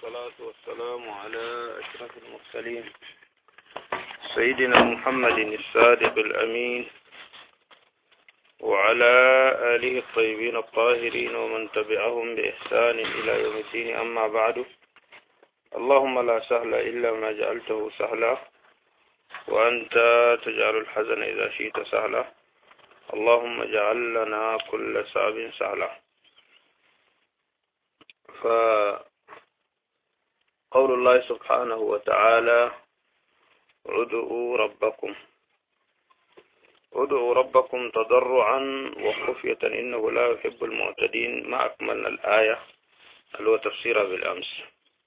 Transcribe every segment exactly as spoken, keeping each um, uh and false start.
والصلاة والسلام على أشرف المرسلين سيدنا محمد الصادق الأمين وعلى آله الطيبين الطاهرين ومن تبعهم بإحسان إلى يوم الدين. أما بعد، اللهم لا سهل إلا ما جعلته سهلا وأنت تجعل الحزن إذا شئت سهلا. اللهم اجعل لنا كل صعب سهلا. فقول الله سبحانه وتعالى: ادعوا ربكم ادعوا ربكم تضرعا وخفية إنه لا يحب المعتدين. ما أكملنا الآية اللي هو تفسيرها بالأمس.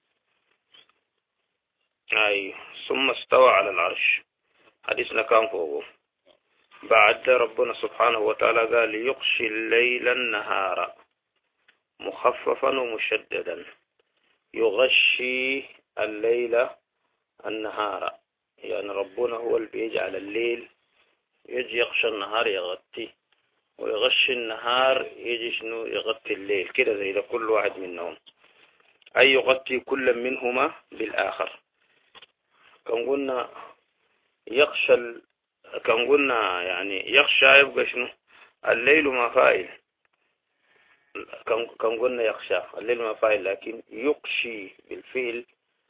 أي ثم استوى على العرش، حديثنا كان فوقه. بعد ربنا سبحانه وتعالى قال: يغشي الليل النهار مخففا ومشددا. يغشي الليل النهار، يعني ربنا هو اللي بيجعل الليل يجي يغشى النهار يغطي، ويغشي النهار يجي شنو يغطي الليل، كده زي ده كل واحد منهم، أي يغطي كل منهما بالآخر. كان قلنا يغشى ال... كان قلنا يعني يغشى يبقى شنو الليل ما فاعل. كان كان قلنا يغشى الليل ما فاعل، لكن يغشي بالفعل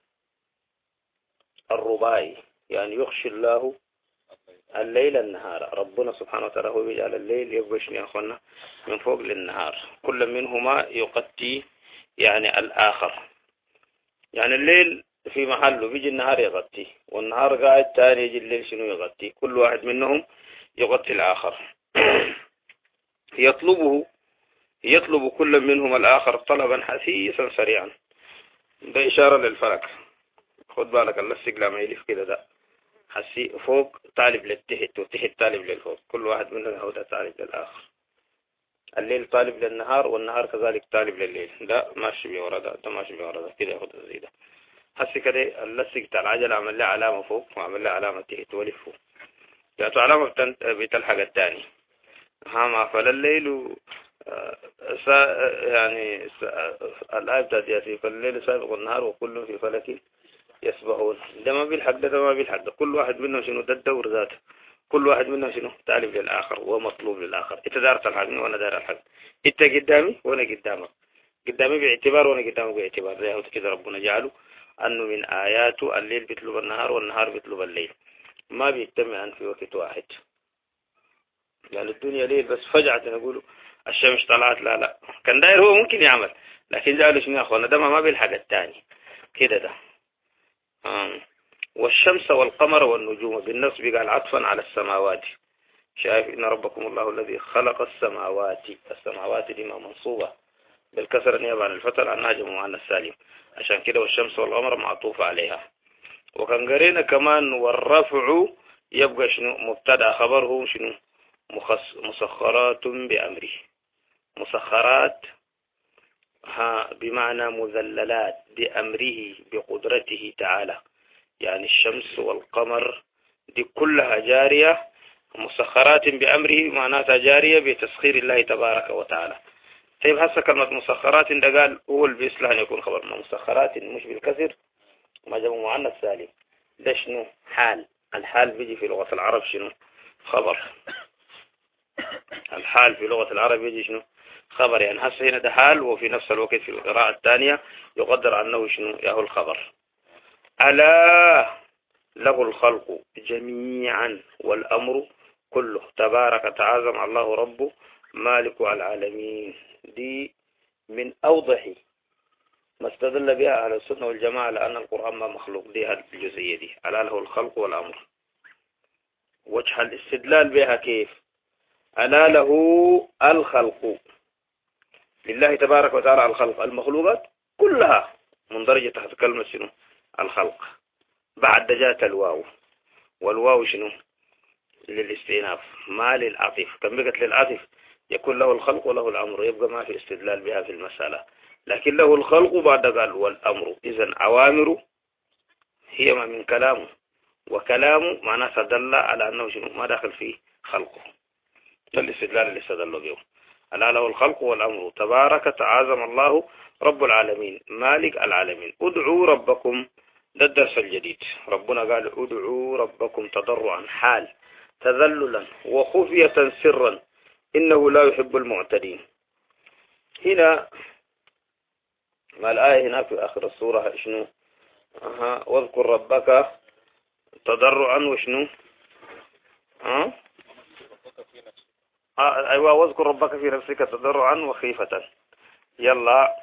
الرباعي، يعني يغشي الله الليل النهار. ربنا سبحانه وتعالى هو بيجعل الليل يبقى شنو يا اخوانا من فوق للنهار، كل منهما يغطي يعني الآخر. يعني الليل في محله بيجي النهار يغطي، والنهار قاعد تاني يجي الليل شنو يغطي، كل واحد منهم يغطي الآخر. يطلبه يطلب كل منهم الآخر طلبا حثيثا سريعا. ده إشارة للفلك. خد بالك الله السجلة ما يلف كده، ده حسي فوق طالب للتحت وتحت طالب للفوق، كل واحد منهم هو ده طالب للآخر. الليل طالب للنهار والنهار كذلك طالب لليل. ده ماشي بورا ده، ده ماشي بورا ده، كده ياخد زي ده. حسي كده اللصق بتاع العجلة عمل لها علامة فوق وعمل لها علامة تحت ولف فوق، جاته علامة بتلحق الثاني. ها ما فل الليل سا يعني الآية بتاعت ياسين: فالليل سابق النهار وكل في فلك يسبحون. ده ما بيلحق ده, ده ما بيلحق ده، كل واحد منهم شنو ده الدور ذاته، كل واحد منهم شنو طالب للآخر ومطلوب للآخر. انت دار تلحقني وانا دار الحق، انت قدامي وانا قدامك، قدامي باعتبار وانا قدامك باعتبار. زي كده ربنا جعله انه من آياته الليل بيطلب النهار والنهار بيطلب الليل، ما بيجتمعان في وقت واحد. يعني الدنيا ليل بس فجأة نقول الشمس طلعت، لا لا، كان داير هو ممكن يعمل، لكن جعله شنو يا اخوانا ده ما بيلحق الثاني كده ده. آه. والشمس والقمر والنجوم بالنصب قال عطفا على السماوات. شايف إن ربكم الله الذي خلق السماوات، السماوات دي ما منصوبة بالكسر نيابة عن الفتح عن ناجم وعن السالم، عشان كده والشمس والقمر معطوف عليها. وكان قرينا كمان والرفع يبقى شنو مبتدأ خبره شنو مخص مسخرات بأمره. مسخرات ها بمعنى مذللات بأمره بقدرته تعالى، يعني الشمس والقمر دي كلها جارية مسخرات بأمره، معناتها جارية بتسخير الله تبارك وتعالى. طيب هسه كلمة مسخرات ده قال هو اللي بيصلح أن يكون خبر، ما مسخرات مش بالكسر ما جمع معنى السالم. ده شنو حال، الحال بيجي في لغة العرب شنو خبر. الحال في لغة العرب يجي شنو خبر، يعني هسه هنا ده حال، وفي نفس الوقت في القراءة الثانية يقدر عنه شنو ياهو الخبر. ألا له الخلق جميعا والأمر كله تبارك تعظم الله رب مالك العالمين. دي من أوضح ما استدل بها أهل السنة والجماعة لأن القرآن ما مخلوق، دي هذه الجزئية دي ألا له الخلق والأمر. وجه الاستدلال بها كيف؟ ألا له الخلق، لله تبارك وتعالى الخلق، المخلوقات كلها مندرجة تحت كلمة شنو الخلق. بعد جاءت الواو، والواو شنو للاستئناف ما للعطف. كم بقت للعطف يكون له الخلق وله الأمر، يبقى ما في استدلال بها في المسألة. لكن له الخلق بعد قال والأمر، إذن أوامره هي ما من كلامه، وكلامه معناه دل على أنه شنو ما داخل فيه خلقه. ده الاستدلال اللي استدلوا به. ألا له الخلق والأمر تبارك تعاظم الله رب العالمين مالك العالمين. ادعوا ربكم، ده الدرس الجديد. ربنا قال ادعوا ربكم تضرعا حال تذللا وخفية سرا إنه لا يحب المعتدين. هنا ما الآية هنا في آخر السورة شنو؟ أها واذكر ربك تضرعا وشنو؟ أه؟ آه أيوة واذكر ربك في نفسك تضرعا وخيفة. يلا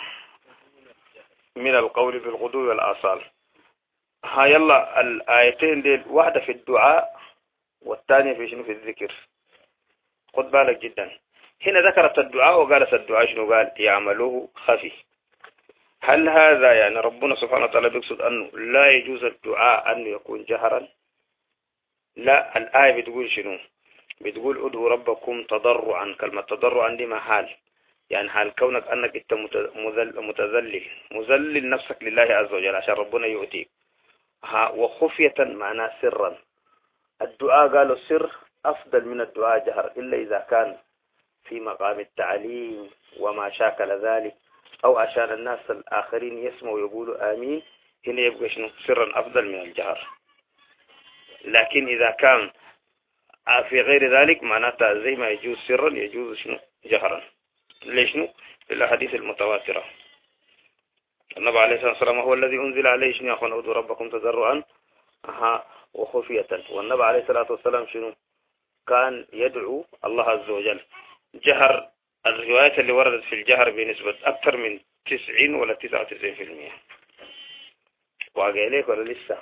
من القول بالغدو والآصال. ها يلا الآيتين دي واحدة في الدعاء والثانية في شنو؟ في الذكر. خد بالك جدا. هنا ذكرت الدعاء وقالت الدعاء شنو؟ قال يعملوه خفي. هل هذا يعني ربنا سبحانه وتعالى بيقصد أنه لا يجوز الدعاء أنه يكون جهرا؟ لا، الآية بتقول شنو؟ بتقول ادعوا ربكم تضرعا. كلمة تضرعا دي محال، يعني حال كونك أنك انت متذلل مذلل نفسك لله عز وجل عشان ربنا يؤتيك. ها وخفية معناه سرا. الدعاء قالوا السر أفضل من الدعاء جهر، إلا إذا كان في مقام التعليم وما شاكل ذلك، أو عشان الناس الآخرين يسمعوا ويقولوا آمين، هنا يبقى شنو؟ سرا أفضل من الجهر. لكن إذا كان في غير ذلك معناتها زي ما يجوز سرا يجوز شنو؟ جهرا. ليش شنو؟ الأحاديث المتواترة. النبي عليه الصلاة والسلام هو الذي أنزل عليه شنو؟ يا أخوان ادعوا ربكم تضرعا أها وخفية. والنبي عليه الصلاة والسلام شنو؟ كان يدعو الله عز وجل جهر. الروايات اللي وردت في الجهر بنسبة أكثر من تسعين ولا تسعة وتسعين في المية. واقع ليك ولا لسه؟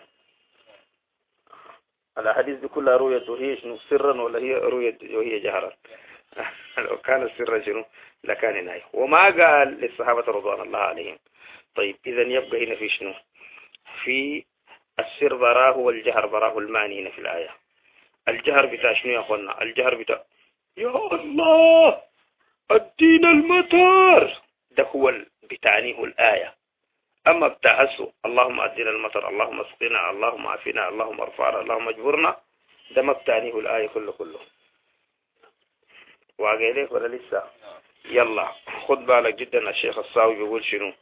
الأحاديث دي كلها رؤية وهي شنو؟ سرا ولا هي رؤية وهي جهرا؟ لو كان السر شنو؟ لكان ناي. وما قال للصحابة رضوان الله عليهم. طيب إذا يبقى هنا في شنو؟ في السر براه والجهر براه. المعنى هنا في الآية الجهر بتاع شنو يا أخوانا؟ الجهر بتاع يا الله الدين المطر، ده هو بتعنيه الآية. أما بتاعسه اللهم أدينا المطر، اللهم اسقنا، اللهم عافنا، اللهم ارفعنا، اللهم اجبرنا، ده ما بتعنيه الآية كله كله. واقع ليك ولا لسه؟ يلا خد بالك جدا. الشيخ الصاوي بيقول شنو؟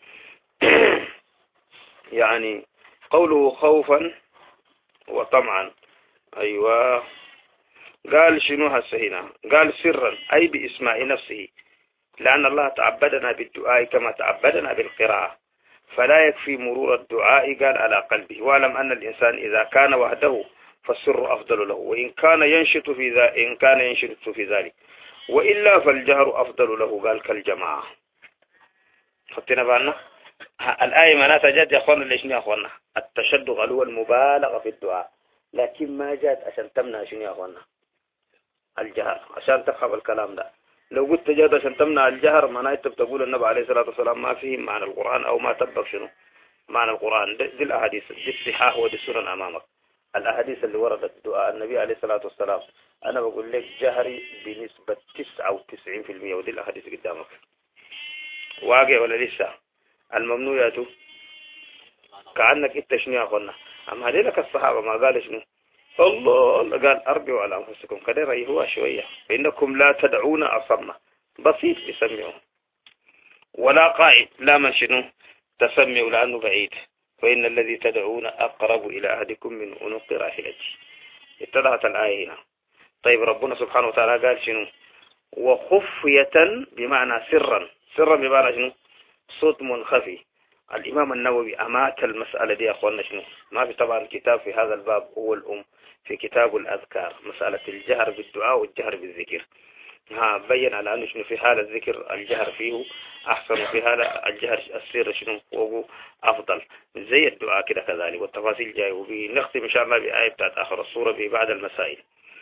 يعني قوله خوفا وطمعا. أيوة قال شنو هسه هنا؟ قال سرا أي بإسماء نفسه، لأن الله تعبدنا بالدعاء كما تعبدنا بالقراءة، فلا يكفي مرور الدعاء قال على قلبه. واعلم أن الإنسان إذا كان وحده فالسر أفضل له، وإن كان ينشط في ذلك إن كان ينشط في ذلك، وإلا فالجهر أفضل له قال كالجماعة. خدتنا بالنا؟ الآية معناتها جات يا أخوانا ليش يا أخوانا؟ التشدق هو المبالغة في الدعاء، لكن ما جات عشان تمنع شنو يا أخوانا؟ الجهر، عشان تفهم الكلام ده. لو قلت جاد عشان تمنع الجهر معناته بتقول النبي عليه الصلاة والسلام ما فيه معنى القرآن أو ما تبق شنو معنى القرآن. دي الأحاديث دي الصحاح ودي السنن أمامك. الأحاديث اللي وردت دعاء النبي عليه الصلاة والسلام أنا بقول لك جهري بنسبة تسعة وتسعين في المية، ودي الأحاديث قدامك. واقع ولا لسه؟ الممنوعات كأنك إنت شنو يا أخوانا؟ أما هذيلك الصحابة ما قال شنو؟ الله قال أرجعوا على أنفسكم كده رأيهوا شوية، فإنكم لا تدعون أصم بسيط يسمعوا، ولا قائد لا من شنو تسمعوا لأنه بعيد، فإن الذي تدعون أقرب إلى أحدكم من عنق راحلته. اتضحت الآية هنا. طيب ربنا سبحانه وتعالى قال شنو؟ وخفية بمعنى سرا. سرا بمعنى شنو؟ صوت منخفي. الإمام النووي أمات المسألة دي يا أخوانا شنو؟ ما في طبعا كتاب في هذا الباب هو الأم في كتاب الأذكار، مسألة الجهر بالدعاء والجهر بالذكر. ها بين على أنه شنو في حالة الذكر الجهر فيه أحسن، وفي حالة الجهر السر شنو هو أفضل، زي الدعاء كده كذلك. والتفاصيل جاي، وبنختم إن شاء الله بآية بتاعت آخر السورة بعد المسائل.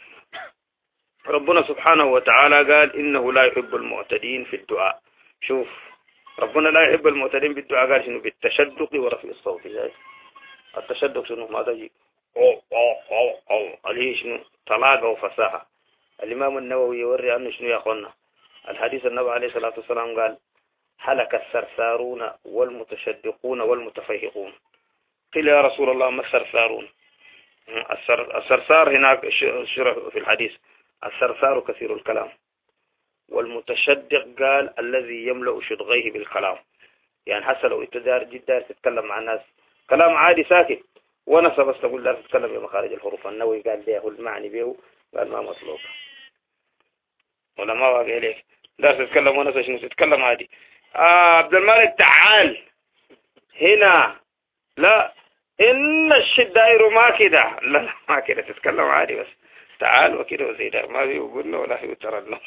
ربنا سبحانه وتعالى قال إنه لا يحب المعتدين في الدعاء. شوف ربنا لا يحب المعتدين بالدعاء قال شنو؟ بالتشدق ورفع الصوت. جاي التشدق شنو؟ ما تجي أو أو أو أو عليه شنو؟ طلاقة وفساحة. الإمام النووي يوري عنه شنو يا أخوانا؟ الحديث النبي عليه الصلاة والسلام قال هلك السرسارون والمتشدقون والمتفيهقون. قيل يا رسول الله ما السرسارون؟ السر السرسار هناك شرح في الحديث السرسار كثير الكلام، والمتشدق قال الذي يملأ شدغيه بالكلام، يعني حتى لو انت دار جدا تتكلم مع الناس كلام عادي ساكت ونسى بس تقول دار تتكلم بمخارج الحروف. النووي قال ليه المعني به قال ما مطلوب ولا ما واقع ليك دار تتكلم ونسى شنو تتكلم عادي. آه عبد الملك تعال هنا، لا إن الشدائر ما كده، لا لا ما كده تتكلم عادي بس تعال وكده وزي ده ما في وقلنا ولا في وترنا.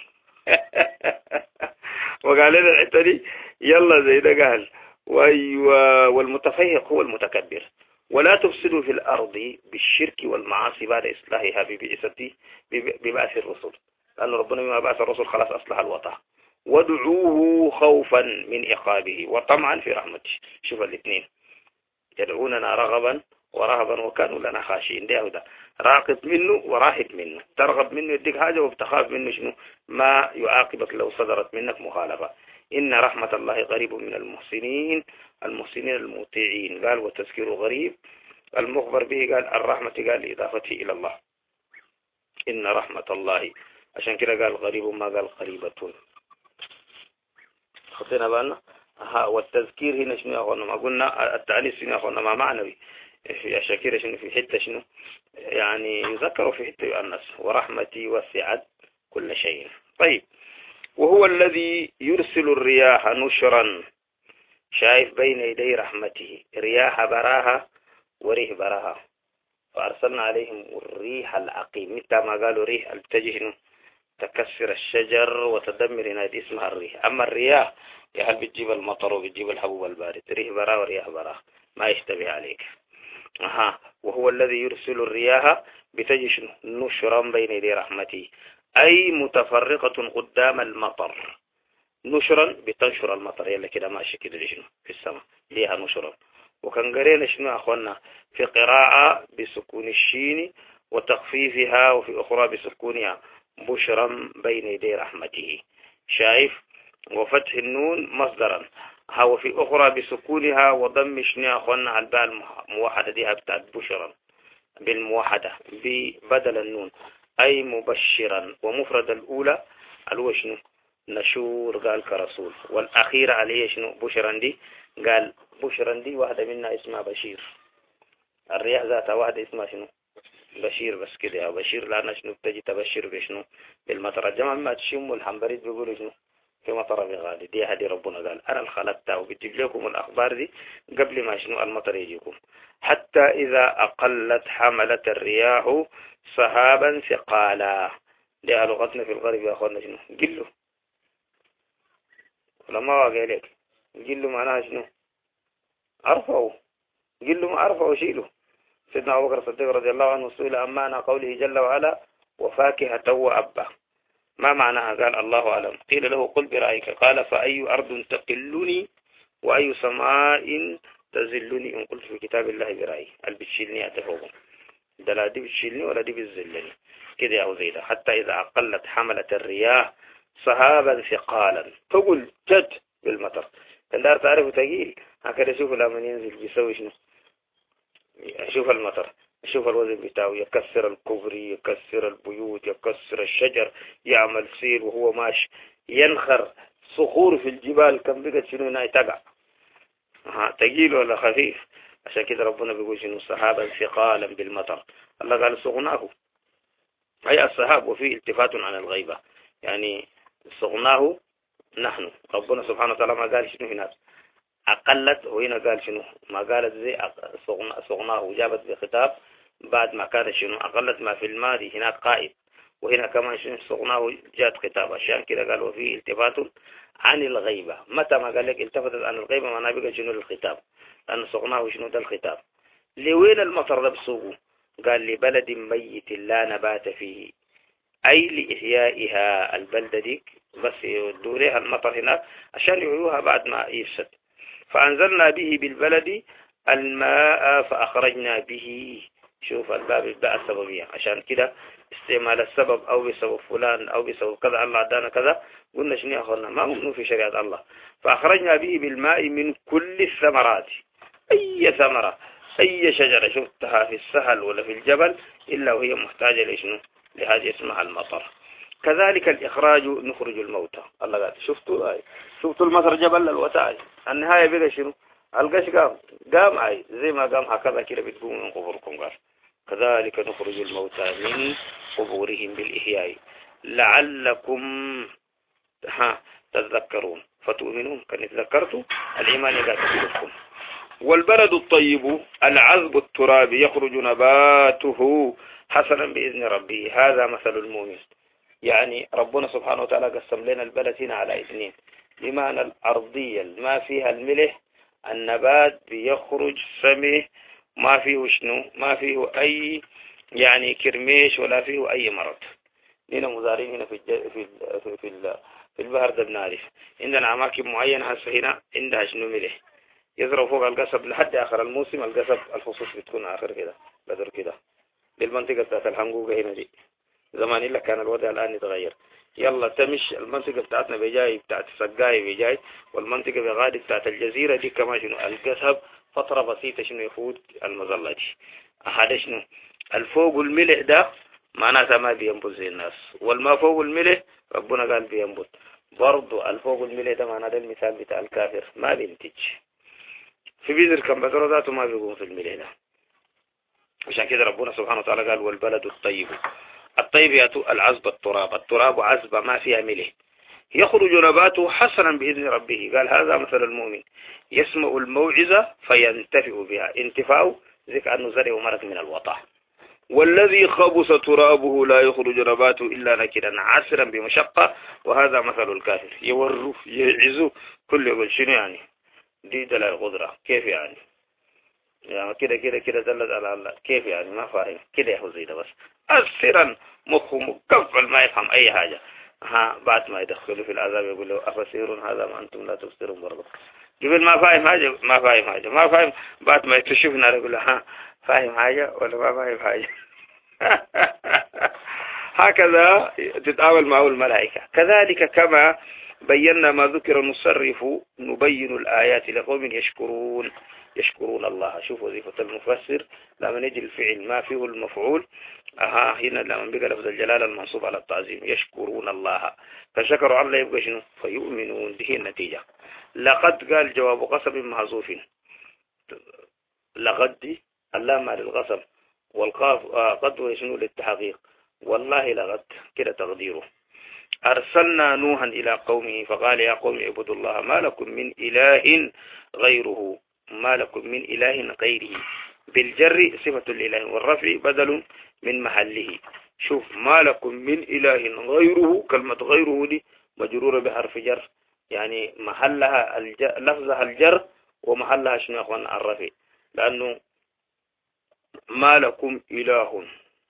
وقال لنا الحته دي يلا زي ده قال وايوه والمتفيهق هو المتكبر. ولا تفسدوا في الارض بالشرك والمعاصي بعد اصلاحها ببعثة ببعث الرسل، لان ربنا ما بعث الرسل خلاص اصلح الوطن. وادعوه خوفا من عقابه وطمعا في رحمته. شوف الاثنين يدعوننا رغبا ورهبا وكانوا لنا خاشعين. ده ده راقب منه وراهب منه، ترغب منه يديك حاجة وبتخاف منه شنو ما يعاقبك لو صدرت منك مخالفة. إن رحمة الله قريب من المحسنين المحسنين المطيعين. قال وتذكير غريب المخبر به قال الرحمة قال إضافته إلى الله. إن رحمة الله عشان كده قال غريب ما قال قريبة. خطينا بالنا. ها والتذكير هنا شنو يا أخوانا؟ ما قلنا التعنيف شنو يا أخوانا؟ ما معنوي في شاكير شنو في حتة شنو يعني يذكر في حتة يؤنس. ورحمتي وسعت كل شيء. طيب وهو الذي يرسل الرياح نشرا. شايف بين يدي رحمته رياح براها وريح براها. فأرسلنا عليهم الريح العقيم متى ما قالوا ريح التجي شنو تكسر الشجر وتدمر نادي اسمها الريح. أما الرياح يا هل بتجيب المطر وبتجيب الحبوب البارد. ريح برا ورياح برا ما يشتبه عليك. أها وهو الذي يرسل الرياح بتجي نشرا بين يدي رحمته أي متفرقة قدام المطر. نشرا بتنشر المطر يلا كده ماشي كده شنو في السماء ليها نشرا. وكان قرينا شنو أخوانا في قراءة بسكون الشين وتخفيفها وفي أخرى بسكونها بشرا بين يدي رحمته. شايف وفتح النون مصدرا ها وفي أخرى بسكونها وضم شنو أخوانا على الباء الموحدة دي بتاعت بشرا بالموحدة ببدل النون أي مبشرا. ومفرد الأولى الأولى شنو نشور قال كرسول. والأخيرة عليه شنو بشرا دي قال بشرا دي واحدة منها اسمها بشير. الرياح ذاتها واحدة اسمها شنو بشير بس كده يا بشير لأنها شنو بتجي تبشر بشنو بالمطر. الجماعة ما تشموا الحنبريد بيقولوا شنو في مطر بغالي. دي هدي ربنا قال أنا الخلقتها وبتجيب لكم الأخبار دي قبل ما شنو المطر يجيكم. حتى إذا أقلت حملت الرياح سحابا ثقالا. دي لغتنا في الغرب يا أخوانا شنو قلوا لما واقع لك قلوا معناها شنو أرفعوا. قلوا ما أرفعوا شيلوا. سيدنا أبو بكر الصديق رضي الله عنه سئل عن معنى قوله جل وعلا وفاكهة وأبا ما معناها قال الله أعلم. قيل له قل برأيك قال فأي أرض تقلني وأي سماء تزلني إن قلت في كتاب الله برأيي. البتشيلني أتفوقهم ده لا دي بتشيلني ولا دي بتزلني كده يا زيدا. حتى إذا أقلت حملت الرياح سحابا ثقالا تقول جد بالمطر. كان دار تعرفوا تقيل هكذا. شوفوا لما ينزل بيسوي شنو. شوف المطر شوف الوزن بتاعه يكسر الكوبري يكسر البيوت يكسر الشجر يعمل سيل وهو ماشي ينخر صخور في الجبال كم بقت شنو هنا تقع. ها تقيل ولا خفيف. عشان كده ربنا بيقول شنو سحابا ثقالا بالمطر. الله قال صغناه أي السحاب وفيه التفات عن الغيبة يعني صغناه نحن. ربنا سبحانه وتعالى ما قال شنو هناك أقلت وهنا قال شنو ما قالت زي صغناه جابت بخطاب بعد ما كان شنو أقلت ما في الماضي هناك قائد وهنا كمان شنو صغناه جات خطاب. عشان كده قال وفيه التفات عن الغيبة. متى ما قال لك التفتت عن الغيبة ما نبقى شنو للخطاب لأن صغناه شنو ده الخطاب. لوين المطر ده بسوقه قال لبلد ميت لا نبات فيه أي لإحيائها البلدة ديك بس يودوا لها المطر هناك عشان يعيوها بعد ما يفسد. فأنزلنا به بالبلد الماء فأخرجنا به. شوف الباب الباء السببية عشان كده استعمال السبب أو بسبب فلان أو بسبب كذا الله دانا كذا قلنا شنو أخذنا ما ممنوع في شريعة الله. فأخرجنا به بالماء من كل الثمرات أي ثمرة أي شجرة شفتها في السهل ولا في الجبل إلا وهي محتاجة لشنو لهذه اسمها المطر. كذلك الإخراج نخرج الموتى. الله قال شفتوا آي شفتوا المصر جبل الوتاي النهاية بقى شنو القش قام قام أي زي ما قام هكذا كده بتقوم من قبوركم. قال كذلك نخرج الموتى من قبورهم بالإحياء لعلكم ها تذكرون فتؤمنون. كان تذكرتوا الإيمان قال تذكركم. والبلد الطيب العذب التراب يخرج نباته حسنا بإذن ربه. هذا مثل المؤمن. يعني ربنا سبحانه وتعالى قسم لنا البلد هنا على اثنين بمعنى الأرضية ما فيها الملح النبات بيخرج سمه ما فيه شنو ما فيه أي يعني كرميش ولا فيه أي مرض. هنا مزارين هنا في الج... في ال... في ال... في البحر ده بنعرف عندنا أماكن معينة هسه هنا عندها شنو ملح يزرعوا فوق القصب لحد آخر الموسم. القصب الفصوص بتكون آخر كده بدر كده. دي المنطقة بتاعت الحنقوقة هنا دي زمان إلا كان الوضع الآن يتغير. يلا تمش المنطقة بتاعتنا بجاي بتاعت سقاي بجاي والمنطقة بغادي بتاعت الجزيرة دي كمان شنو القصب فترة بسيطة شنو يفوت المظلة دي. هذا شنو الفوق الملح ده معناتها ما بينبت زي الناس والما فوق الملح ربنا قال بينبت برضو. الفوق الملح ده معناه ده المثال بتاع الكافر ما بينتج في بذر كم بذره ذاته ما بيقوم في الملح ده. عشان كده ربنا سبحانه وتعالى قال والبلد الطيب. الطيب يأتو العزب التراب التراب عزبة ما فيها ملح يخرج نباته حسنا بإذن ربه. قال هذا مثل المؤمن يسمع الموعظة فينتفع بها انتفاع زي كأنه زرع ومرق من الوطا. والذي خبث ترابه لا يخرج نباته إلا نكدا عسرا بمشقة وهذا مثل الكافر. يوروا يعزوا كل يقول شنو يعني دي دلال القدرة كيف يعني يعني كده كده كده دلت على الله كيف يعني ما فاهم كده يا زي ده بس أسرا مخه مكفل ما يفهم أي حاجة. ها بعد ما يدخلوا في العذاب يقول له أفسير هذا ما أنتم لا تبصرون برضه. قبل ما فاهم حاجة ما فاهم حاجة ما فاهم بعد ما يكتشفنا يقول له ها فاهم حاجة ولا ما فاهم حاجة. هكذا تتعامل معه الملائكة. كذلك كما بينا ما ذكر نصرف نبين الآيات لقوم يشكرون يشكرون الله. شوف وظيفة المفسر لما يجي الفعل ما فيه المفعول أها هنا لما بقى لفظ الجلالة المنصوب على التعظيم يشكرون الله فشكروا الله يبقى شنو فيؤمنون. به النتيجة. لقد قال جواب قسم محذوف. لقد دي اللام للقسم والقاف قد وشنو للتحقيق والله لقد كده تقديره. أرسلنا نوحا إلى قومه فقال يا قوم اعبدوا الله ما لكم من إله غيره ما لكم من إله غيره. بالجر صفة الإله والرفع بدل من محله. شوف ما لكم من إله غيره كلمة غيره دي مجرورة بحرف جر يعني محلها الجر لفظها الجر ومحلها شنو يا أخوان الرفع لأنه ما لكم إله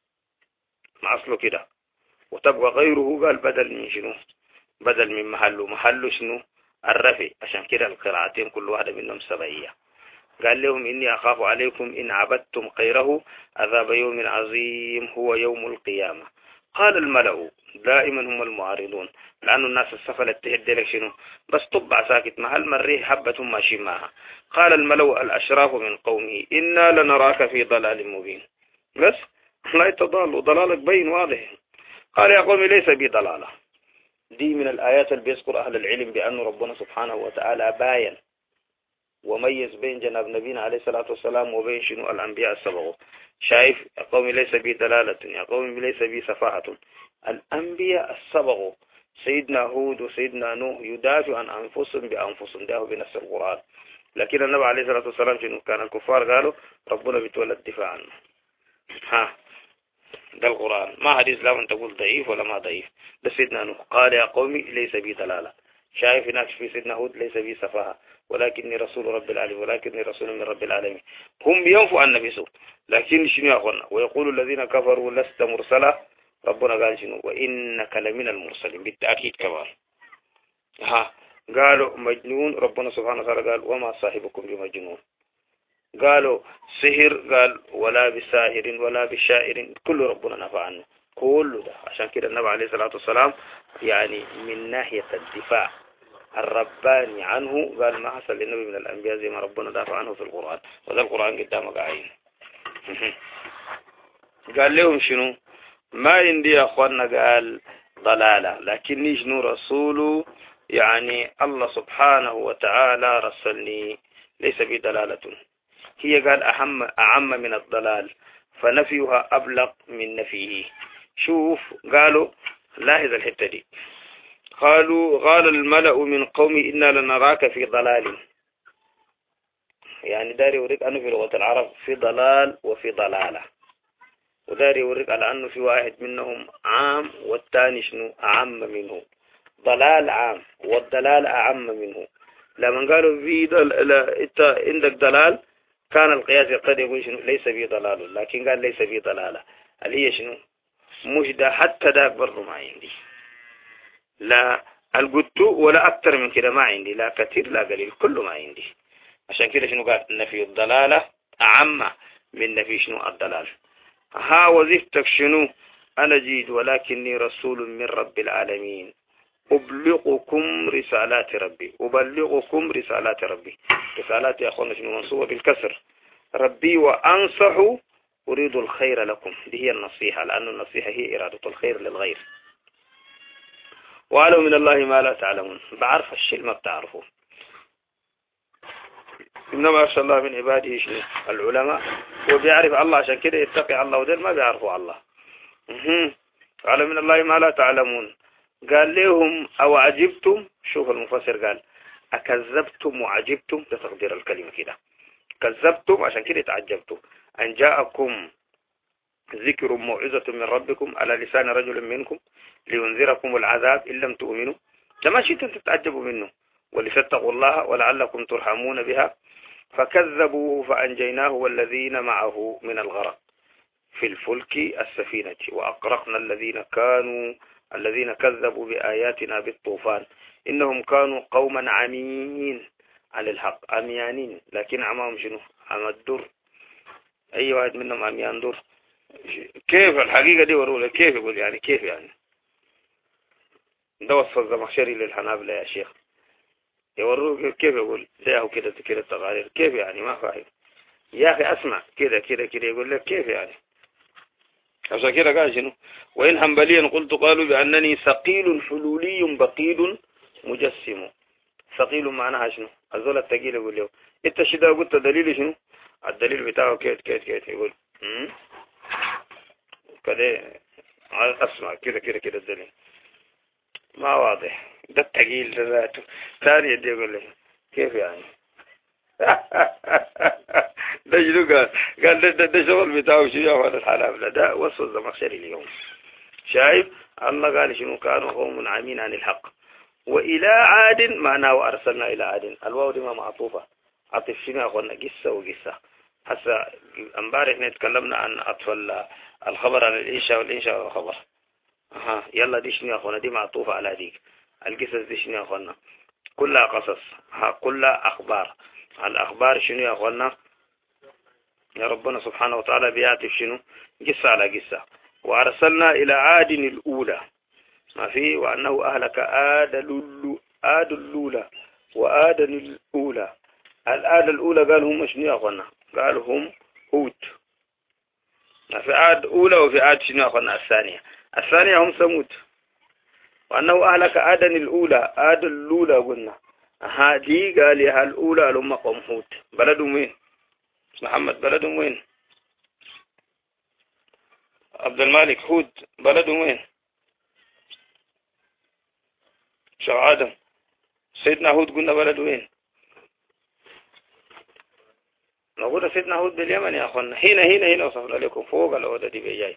مع أصله كده وتبقى غيره قال بدل من شنو بدل من محله محله شنو الرفع. عشان كده القراءتين كل واحدة منهم سبعية. قال لهم إني أخاف عليكم إن عبدتم غيره عذاب يوم عظيم هو يوم القيامة. قال الملأ دائما هم المعارضون لأن الناس السفلت تهد لك شنو بس طبع ساكت محل مريه حبة ماشي معها. قال الملأ الأشراف من قومه إنا لنراك في ضلال مبين. بس لا يتضال ضلالك بين واضح. قال يا قوم ليس بي ضلالة. دي من الآيات اللي بيذكر أهل العلم بأن ربنا سبحانه وتعالى باين وميز بين جناب نبينا عليه الصلاة والسلام وبين شنو الأنبياء السبقوا. شايف يا قوم ليس بي دلالة يا قوم ليس بي سفاهة. الأنبياء السبقوا سيدنا هود وسيدنا نوح يدافع عن أنفسهم بأنفسهم ده بنفس القرآن. لكن النبي عليه الصلاة والسلام شنو كان الكفار قالوا ربنا بيتولى الدفاع عنه. ها ده القرآن ما حديث لا من تقول ضعيف ولا ما ضعيف. ده سيدنا نوح قال يا قومي ليس بي دلالة. شايف هناك في سيدنا هود ليس بي سفاهة ولكني رسول رب العالمين ولكني رسول من رب العالمين. هم بينفوا عن النبي سوء لكن شنو يا أخوانا ويقول الذين كفروا لست مرسلا ربنا قال شنو وإنك لمن المرسلين بالتأكيد كمان. ها قالوا مجنون ربنا سبحانه وتعالى قال وما صاحبكم بمجنون. قالوا سحر قال ولا بساهر ولا بشاعر كل ربنا نفع عنه كله ده. عشان كده النبي عليه الصلاة والسلام يعني من ناحية الدفاع الرباني عنه قال ما حصل للنبي من الأنبياء زي ما ربنا دافع عنه في القرآن وذا القرآن قدامك عين. قال لهم شنو ما عندي يا أخوانا قال ضلالة، لكني شنو رسول يعني الله سبحانه وتعالى رسلني، ليس بي دلالة. هي قال أهم أعم من الضلال، فنفيها أبلغ من نفيه. شوف قالوا لاحظ الحتة دي، قالوا قال الملأ من قوم إنا لنراك في ضلال، يعني داري يوريك أنه في لغة العرب في ضلال وفي ضلالة، وداري يوريك على أنه في واحد منهم عام والثاني شنو أعم منه. ضلال عام والضلال أعم منه. لما قالوا في دل... لا انت عندك ضلال كان القياس قد يقول شنو ليس بي ضلال، لكن قال ليس بي ضلالة، اللي هي شنو مش ده حتى ذاك برضه ما عندي، لا القدت ولا أكثر من كده ما عندي، لا كثير لا قليل كله ما عندي. عشان كده شنو قال نفي الضلالة أعم من نفي شنو الضلال. ها وظيفتك شنو؟ أنا جيد ولكني رسول من رب العالمين أبلغكم رسالات ربي، أبلغكم رسالات ربي. رسالات يا أخوانا شنو منصوبة بالكسر، ربي وأنصح أريد الخير لكم، دي هي النصيحة، لأن النصيحة هي إرادة الخير للغير. وعلوا من الله ما لا تعلمون، بعرف الشيء ما بتعرفوه. إنما يخشى الله من عباده شنو العلماء، وبيعرف الله عشان كده يتقي الله، ودين ما بيعرفوا الله. على من الله ما لا تعلمون. قال لهم أو عجبتم، شوف المفسر قال أكذبتم وعجبتم، ده تقدير الكلمة كده، كذبتم عشان كده تعجبتم، أن جاءكم ذكر موعظة من ربكم على لسان رجل منكم لينذركم العذاب إن لم تؤمنوا، لما شئتم تتعجبوا منه، ولتتقوا الله ولعلكم ترحمون بها. فكذبوه فأنجيناه والذين معه من الغرق في الفلك السفينة وأقرقنا الذين كانوا الذين كذبوا بآياتنا بالطوفان إنهم كانوا قوما عميين على الحق، عميانين، لكن عماهم شنو عم الدر، أي واحد منهم عميان در. كيف الحقيقة دي ورولة كيف يقول يعني كيف يعني ده وصف الزمخشري للحنابلة يا شيخ، يوروه كيف يقول ده كده كده التغارير، كيف يعني ما فاهم يا أخي أسمع كده كده كده يقول لك كيف يعني. عشان كده قال شنو وإن حنبليا قلت قالوا بأنني ثقيل حلولي بقيل مجسم. ثقيل معناها شنو الزول الثقيل يقول له انت شدا قلت دليل شنو الدليل بتاعه كيت كيت كيت يقول كده أسمع كده كده كده الدليل ما واضح، ده الثقيل ده ذاته. ثاني يدي يقول له كيف يعني ده شنو قال قال ده, ده, ده شغل بتاعه شو يا ولد الحلال، ده وصف الزمخشري اليوم. شايف الله قال شنو كانوا قوم عامين عن الحق. وإلى عاد معناه وأرسلنا إلى عاد، الواو دي ما معطوفة، عطف شنو أخونا قصة وقصة. هسا امبارح نتكلمنا عن أطفال الخبر عن الإنشاء والإنشاء والخبر، ها يلا دي شنو أخونا دي معطوفة على ديك. القصص دي شنو أخونا كلها قصص، ها كلها أخبار. الأخبار شنو يا أخوانا يا ربنا سبحانه وتعالى بيعطف شنو قصة على قصة. وأرسلنا إلى عاد الأولى ما في وأنه أهلك آد لولو آد الأولى وآد الأولى. الآد الأولى قال هم شنو يا أخوانا قال هم هود. في عاد أولى وفي عاد شنو يا أخوانا الثانية الثانية هم ثمود. وأنه أهلك آد الأولى آد الأولى قلنا هذه قال يا الأولى لما قوم هود. بلدهم وين محمد بلدهم وين؟ عبد المالك هود بلدهم وين؟ شيخ آدم سيدنا هود قلنا بلده وين؟ نقول سيدنا هود باليمن يا أخوانا. هنا هنا هنا وصفنا لكم فوق الأودة دي بيجاي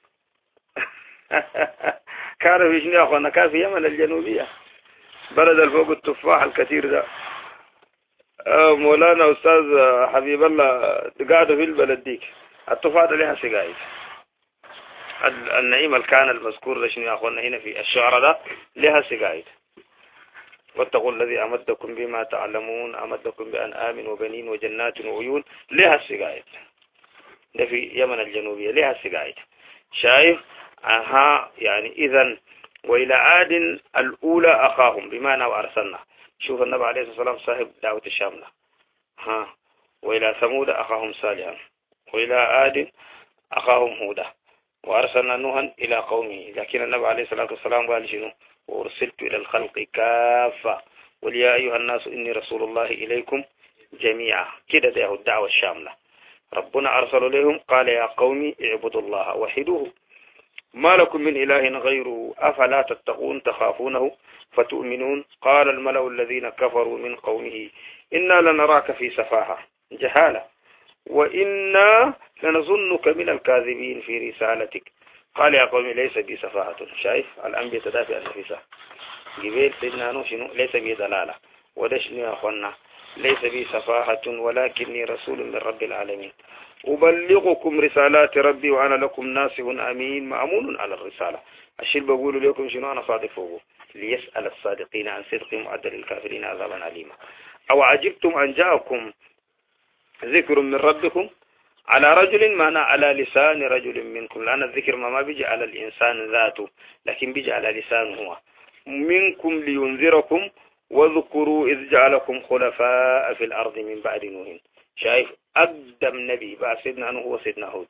كان في شنو يا أخوانا كان في يمن الجنوبية بلد الفوق التفاح الكثير ده. مولانا أستاذ حبيب الله قاعدوا في البلد ديك التفاح ده لها سقايد. النعيم الكان المذكور ده شنو يا أخوانا هنا في الشعر ده لها سقايد. واتقوا الذي أمدكم بما تعلمون أمدكم بأنعام وبنين وجنات وعيون لها السقايد. ده في يمن الجنوبية لها السقايد. شايف أها يعني إذن وإلى عاد الأولى أخاهم بمعنى وأرسلنا. شوف النبي عليه الصلاة والسلام صاحب دعوة الشاملة. ها وإلى ثمود أخاهم صالحا وإلى عاد أخاهم هودا. وأرسلنا نوحا إلى قومه، لكن النبي عليه الصلاة والسلام قال شنو؟ وأرسلت إلى الخلق كافة قل يا أيها الناس إني رسول الله إليكم جميعا. كده ده الدعوة الشاملة. ربنا أرسل لهم قال يا قوم اعبدوا الله وحدوه ما لكم من إله غيره أفلا تتقون تخافونه فتؤمنون. قال الملأ الذين كفروا من قومه إنا لنراك في سفاهة جهالة وإنا لنظنك من الكاذبين في رسالتك. قال يا قوم ليس بي سفاهة. شايف الأنبياء تدافع النفسة جبيل سيدنا نوح ليس بي دلالة ودشني يا أخوانا ليس بي سفاهة ولكني رسول من رب العالمين أبلغكم رسالات ربي وأنا لكم ناصح أمين مأمون على الرسالة. الشيء بقول لكم شنو أنا صادق فوقه ليسأل الصادقين عن صدق مؤدل الكافرين عذابا أليما. أو عجبتم أن جاءكم ذكر من ربكم على رجل معنى على لسان رجل منكم، لأن الذكر ما, ما بيجي على الإنسان ذاته لكن بيجي على لسانه هو منكم لينذركم واذكروا إذ جعلكم خلفاء في الأرض من بعد نوح. شايف أقدم نبي بعد سيدنا نوح هو سيدنا هود.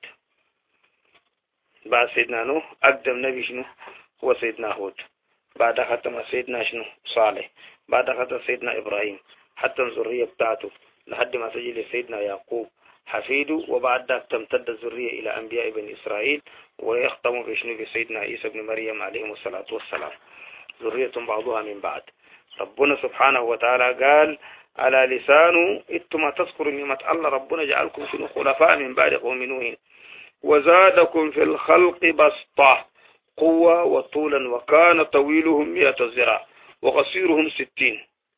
بعد سيدنا نوح أقدم نبي شنو هو سيدنا هود. بعد ختم سيدنا شنو صالح. بعد ختم سيدنا إبراهيم حتى الذرية بتاعته لحد ما تجي لسيدنا يعقوب حفيده. وبعد ذلك تمتد الذرية إلى أنبياء بني إسرائيل ويختم بشنو بسيدنا عيسى بن مريم عليه الصلاة والسلام ذرية بعضها من بعد. ربنا سبحانه وتعالى قال على لسانه إنتم تذكروا نعمة الله ربنا جعلكم شنو خلفاء من بعد قوم نوح وزادكم في الخلق بسطة قوة وطولا وكان طويلهم مئة ذراع وقصيرهم ستين.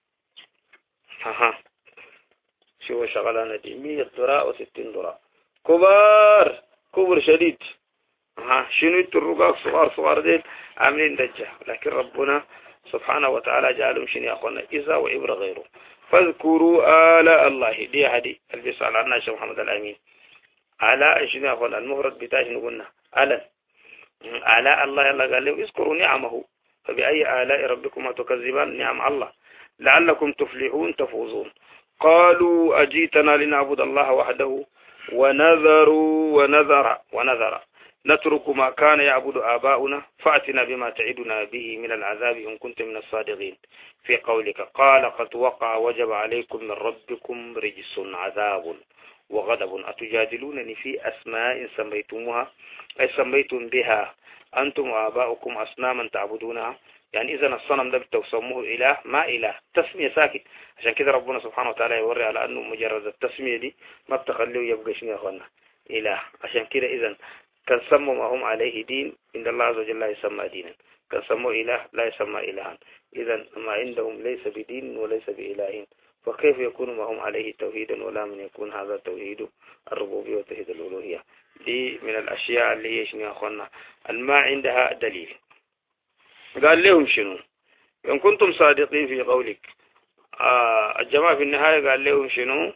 ها شو شغلانة دي مئة ذراع وستين ذراع كبار كبر شديد. ها شنو الرقاق صغار صغار ديل عاملين دجة. لكن ربنا سبحانه وتعالى جعلهم شنو يا أخوانا إذا وإبر غيره. فاذكروا آلاء الله دي هدي البس على الناس محمد الأمين آلاء شنو يا أخوانا المفرد بتاعش نقولنا آلاء آلاء الله يلا قال لهم اذكروا نعمه فبأي آلاء ربكما تكذبان نعم الله لعلكم تفلحون تفوزون. قالوا أجيتنا لنعبد الله وحده ونذر ونذر ونذر نترك ما كان يعبد آباؤنا فأتنا بما تعدنا به من العذاب إن كنت من الصادقين. في قولك قال قد وقع وجب عليكم من ربكم رجس عذاب وغضب أتجادلونني في أسماء سميتموها أي سميتم بها أنتم وآباؤكم أصناما تعبدونها. يعني إذا الصنم ده بتسموه إله ما إله تسمية ساكت. عشان كده ربنا سبحانه وتعالى يوري على أنه مجرد التسمية دي ما بتخليه يبقى شنو يا أخوانا إله. عشان كده إذا كان سموا ما هم عليه دين إن الله عز وجل لا يسمى دينا كان سموا إله لا يسمى إلها. إذا ما عندهم ليس بدين وليس بإله فكيف يكون ما هم عليه توحيدا ولا من يكون هذا توحيد الربوبية وتوحيد الألوهية. دي من الأشياء اللي هي شنو يا أخوانا ما عندها دليل. قال لهم شنو إن كنتم صادقين في قولك. آه الجماعة في النهاية قال لهم شنو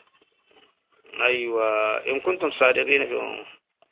أيوة إن كنتم صادقين في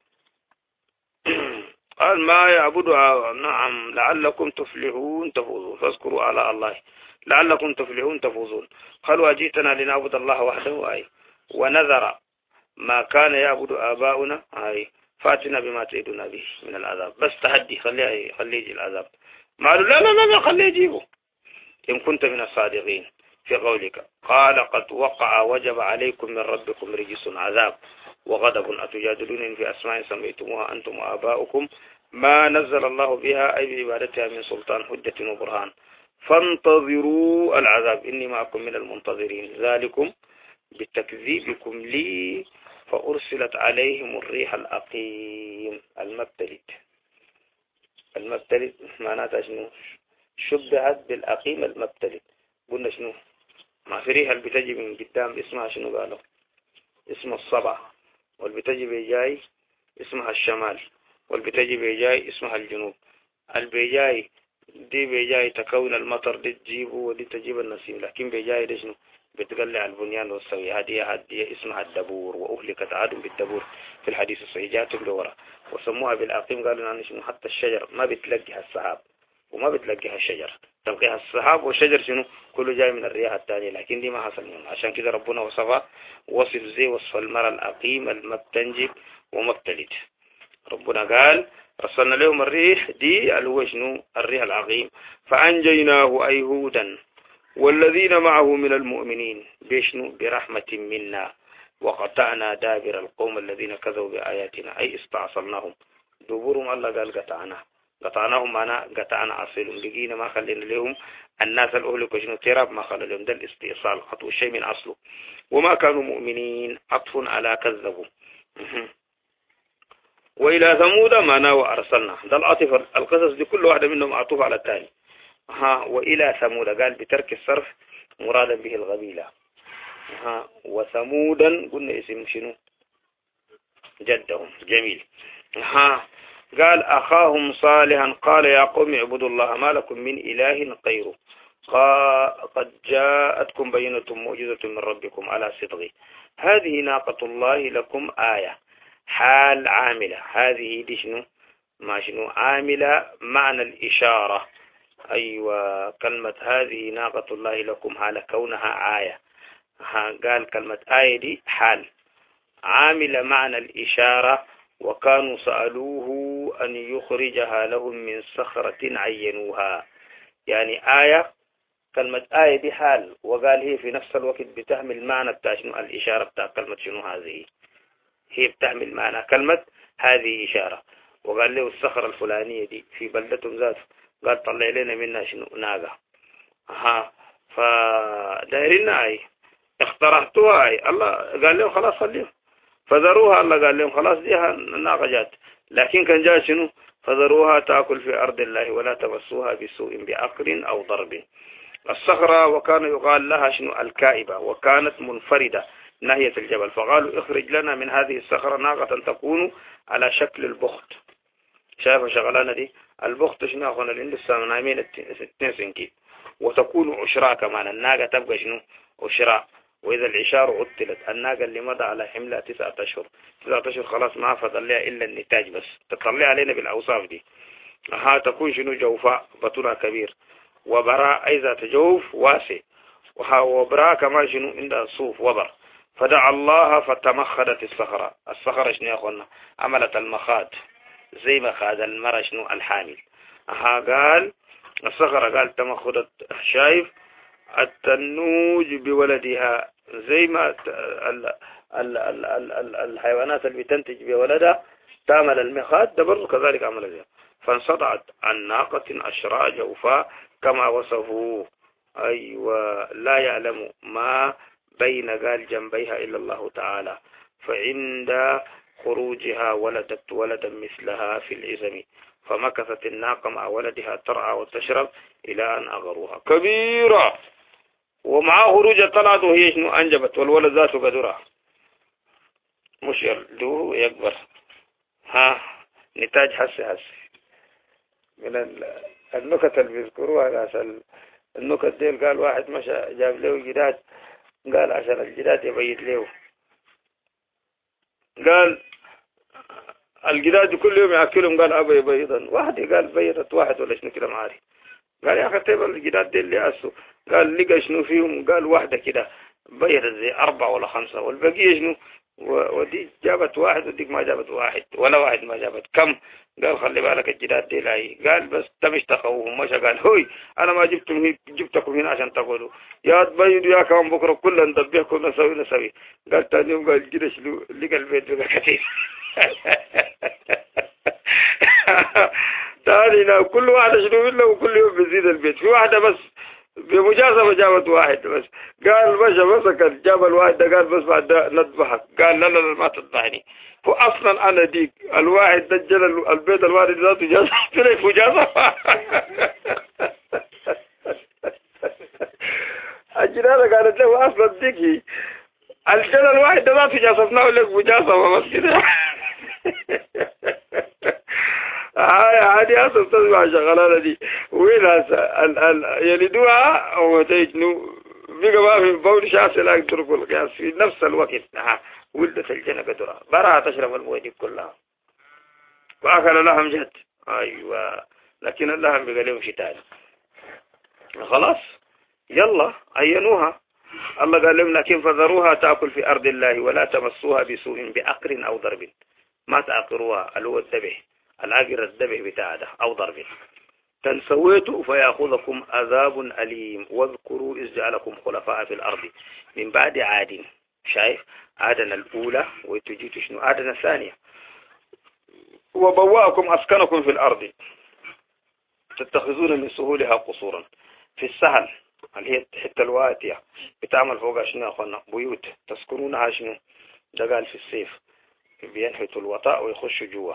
قال ما يعبد نعم لعلكم تفلحون تفوزون فاذكروا آلاء الله لعلكم تفلحون تفوزون. قالوا أجيتنا لنعبد الله وحده أي ونذر ما كان يعبد آباؤنا أي فاتنا بما تعدنا به من العذاب. بس تهدي خليه خليه يجي العذاب. ما قالوا لا لا لا خليه يجيبه. إن كنت من الصادقين في قولك قال قد وقع وجب عليكم من ربكم رجس عذاب وغضب أتجادلون في أسماء سميتموها أنتم وآباؤكم ما نزل الله بها أي بعبادتها من سلطان حجة وبرهان فانتظروا العذاب إني معكم من المنتظرين ذلكم بتكذيبكم لي فأرسلت عليهم الريح الأقيم المبتلت. المبتلت معناتها شنو شبهت بالأقيم المبتلت. قلنا شنو ما في ريح اللي بتجي من قدام اسمها شنو قالوا اسم الصبا واللي بتجي بيجاي اسمها الشمال واللي بتجي بيجاي اسمها الجنوب. البيجاي دي بيجاي تكون المطر دي تجيبه ودي تجيب النسيم لكن بيجاي دي شنو بتقلع البنيان والسوي. هذه هذه اسمها الدبور وأهلكت عاد بالدبور في الحديث الصحيح جاءت بدورة وسموها بالأقيم. قالوا أن شنو حتى الشجر ما بتلقيها السحاب وما بتلقيها الشجر تلقيها السحاب والشجر شنو كله جاي من الرياح الثانية لكن دي ما حصل منه. عشان كده ربنا وصفها وصف زي وصف المرأة الأقيم المبتنجب ومبتلت. ربنا قال رسلنا لهم الريح دي اللي هو شنو الريح العظيم فأنجيناه أي هودا والذين معه من المؤمنين بشنو برحمة منا وقطعنا دابر القوم الذين كذبوا بآياتنا أي استعصلناهم دبورهم الله قال قطعنا قطعناهم معنا قطعنا عصيلهم بقينا ما خلينا لهم الناس الأهلك شنو تراب ما خلى لهم ده الاستئصال خطو الشيء من أصله وما كانوا مؤمنين عطف على كذبوا وإلى ثمود ما ناوى أرسلنا ده العاطفة القصص دي كل واحدة منهم عطوف على الثاني ها وإلى ثمود قال بترك الصرف مرادا به الغبيلة ها وثمودا قلنا اسم شنو جدهم جميل ها قال أخاهم صالحا قال يا قوم اعبدوا الله ما لكم من إله غيره قد جاءتكم بينة معجزة من ربكم على صدقه هذه ناقة الله لكم آية حال عاملة هذه دي شنو ما شنو عاملة معنى الإشارة أيوة كلمة هذه ناقة الله لكم حال كونها آية قال كلمة آية دي حال عاملة معنى الإشارة وكانوا سألوه أن يخرجها لهم من صخرة عينوها يعني آية كلمة آية دي حال وقال هي في نفس الوقت بتحمل معنى بتاع شنو الإشارة بتاع كلمة شنو هذه هي بتحمل معنى كلمة هذه إشارة وقال له الصخرة الفلانية دي في بلدتهم ذاته قال طلع لنا منها شنو ناقة ها فدايرنا أي اخترعتوها أي الله قال لهم خلاص خليهم فذروها الله قال لهم خلاص دي الناقة جات لكن كان جاء شنو فذروها تأكل في أرض الله ولا تمسوها بسوء بعقر أو ضرب الصخرة وكان يقال لها شنو الكائبة وكانت منفردة ناحية الجبل فقالوا اخرج لنا من هذه الصخرة ناقة تكون على شكل البخت شايفة شغلانة دي البخت شنو أخونا اللي لسه نايمين اثنين سنكي وتكون عشراء كمان الناقة تبقى شنو عشراء وإذا العشار عطلت الناقة اللي مضى على حملها تسعة أشهر تسعة أشهر خلاص ما فضل لها إلا النتاج بس تطلع علينا بالأوصاف دي ها تكون شنو جوفاء بطنها كبير وبراء أي ذات جوف واسع وبراء كمان شنو عندها صوف وبر فدعا الله فتمخدت الصخرة الصخرة شنو يا أخوانا عملت المخاد زي مخاد المرأة شنو الحامل ها قال الصخرة قال تمخدت شايف التنوج بولدها زي ما ال ال ال ال ال الحيوانات اللي بتنتج بولدها تعمل المخاد ده برضه كذلك عمل ذلك فانصدعت عن ناقة أشراء جوفاء كما وصفوه أيوة لا يعلم ما بين قال جنبيها إلا الله تعالى فعند خروجها ولدت ولدا مثلها في العزم فمكثت الناقة مع ولدها ترعى وتشرب إلى أن أغروها كبيرة ومع خروجها طلعت وهي شنو أنجبت والولد ذاته قدرها مش يلدوه يكبر ها نتاج حسي حسي من النكت اللي بيذكروها ناس النكت ديل قال واحد مشى جاب له جداد قال عشان الجداد يبيت له قال الجداد كل يوم يأكلهم قال أبي بيضا واحد قال بيضت واحد ولا شنو كده معاري قال يا أخي طيب الجداد دي اللي أسوا قال لقى شنو فيهم قال واحدة كده بيضت زي أربعة ولا خمسة والبقية شنو ودي جابت واحد وديك ما جابت واحد ولا واحد ما جابت كم قال خلي بالك الجداد دي لاي قال بس تمش تخوهم مشى قال هوي أنا ما جبتم هي جبتكم هنا عشان تقولوا يا تبيضوا يا كمان بكرة كلنا نطبيعكم نسوي نسوي قال تاني يوم قال كده شنو لقى البيت بقى كثير تاني كل واحدة شنو منه وكل يوم بيزيد البيت في واحدة بس بمجازفة جابت واحد بس قال باشا مسك جاب الواحد ده قال بس بعد نذبحك قال لا لا لا ما تذبحني هو اصلا انا ديك الواحد دجل البيت الواحد ذاته جازف طلع مجازفة الجنازة قالت له اصلا ديك الجنة الواحد ده ذاته جازفناه لك مجازفة بس كده هاي هذه أصلا تسمع شغلانة دي وين هسه ال ال يلدوها أو تيجنو بيجا ما في بول شاس لا يترك القياس في نفس الوقت ها ولدت الجنة قدرها برا تشرب المويه كلها وأكل لهم جد أيوة لكن اللهم بقى لهم شتان خلاص يلا عينوها الله قال لهم لكن فذروها تأكل في أرض الله ولا تمسوها بسوء بعقر أو ضرب ما تعقروها اللي هو الذبح، العقر الذبح بتاع ده أو ضربه. تنسويته فيأخذكم عذاب أليم. واذكروا إذ جعلكم خلفاء في الأرض من بعد عاد. شايف عادنا الأولى وتجيت شنو عادنا الثانية. وبوأكم أسكنكم في الأرض تتخذون من سهولها قصورا. في السهل اللي هي الحتة الواتية بتعمل فوقها شنو يا أخوانا بيوت تسكنونها شنو ده قال في الصيف بينحتوا الوطاء ويخشوا جوا.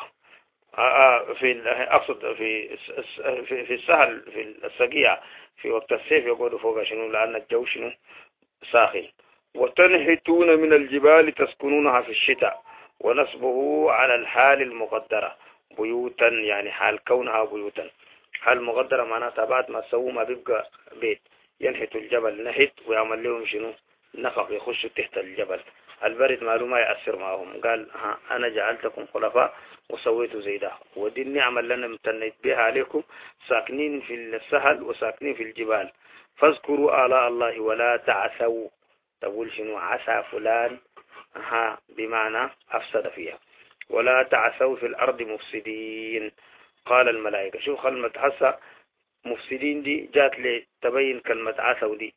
في أقصد في في في السهل في السقيع في وقت الصيف يقعدوا فوقها شنو لأن الجو شنو ساخن. وتنحتون من الجبال تسكنونها في الشتاء ونصبه على الحال المقدرة بيوتا يعني حال كونها بيوتا. حال مقدرة معناتها بعد ما تسووا ما بيبقى بيت ينحتوا الجبل نحت ويعمل لهم شنو نفق يخشوا تحت الجبل. البرد معلومة ما يأثر معهم. قال ها أنا جعلتكم خلفاء وسويتوا زي ده. ودي النعمة اللي أنا امتنيت بها عليكم ساكنين في السهل وساكنين في الجبال. فاذكروا آلاء الله ولا تعثوا. تقول شنو عسى فلان ها بمعنى أفسد فيها. ولا تعثوا في الأرض مفسدين. قال الملائكة شوف كلمة عسى مفسدين دي جات لي تبين كلمة عثوا دي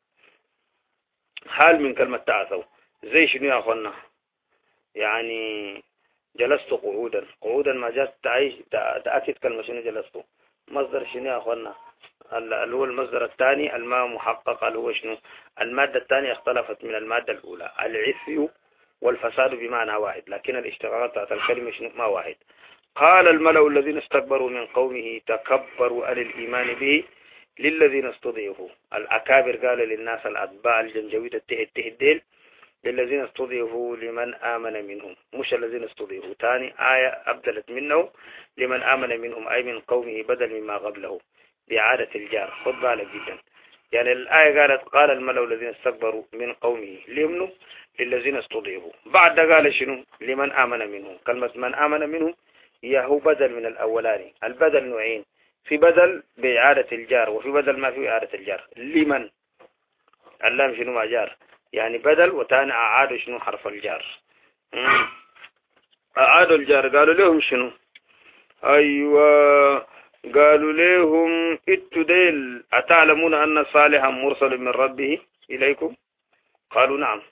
حال من كلمة تعثوا. زي شنو يا أخوانا يعني جلست قعودا. قعودا ما جات تعيش تأكد كلمة شنو جلست. مصدر شنو يا أخوانا اللي هو المصدر الثاني الماء محقق اللي هو شنو المادة الثانية اختلفت من المادة الأولى. العثي والفساد بمعنى واحد لكن الاشتغالات بتاعت الكلمة شنو ما واحد. قال الملأ الذين استكبروا من قومه تكبروا عن الإيمان به للذين استضعفوا. الأكابر قال للناس الأتباع الجنجويد التهد تهديل للذين استضعفوا لمن آمن منهم مش الذين استضعفوا. ثاني آية أبدلت منه لمن آمن منهم أي من قومه بدل مما قبله بإعادة الجار. خذ بالك جدا يعني الآية قالت قال الملأ الذين استكبروا من قومه لمنوا للذين استضعفوا. بعد قال شنو لمن آمن منهم. كلمة من آمن منهم هي هو بدل من الأولاني. البدل نوعين في بدل بإعادة الجار وفي بدل ما في إعادة الجار. لمن اللام شنو ما جار يعني بدل وتاني أعادوا شنو حرف الجار. أعادوا الجار قالوا لهم شنو أيوة قالوا لهم اتدل أتعلمون أن صالحا مرسل من ربه إليكم قالوا نعم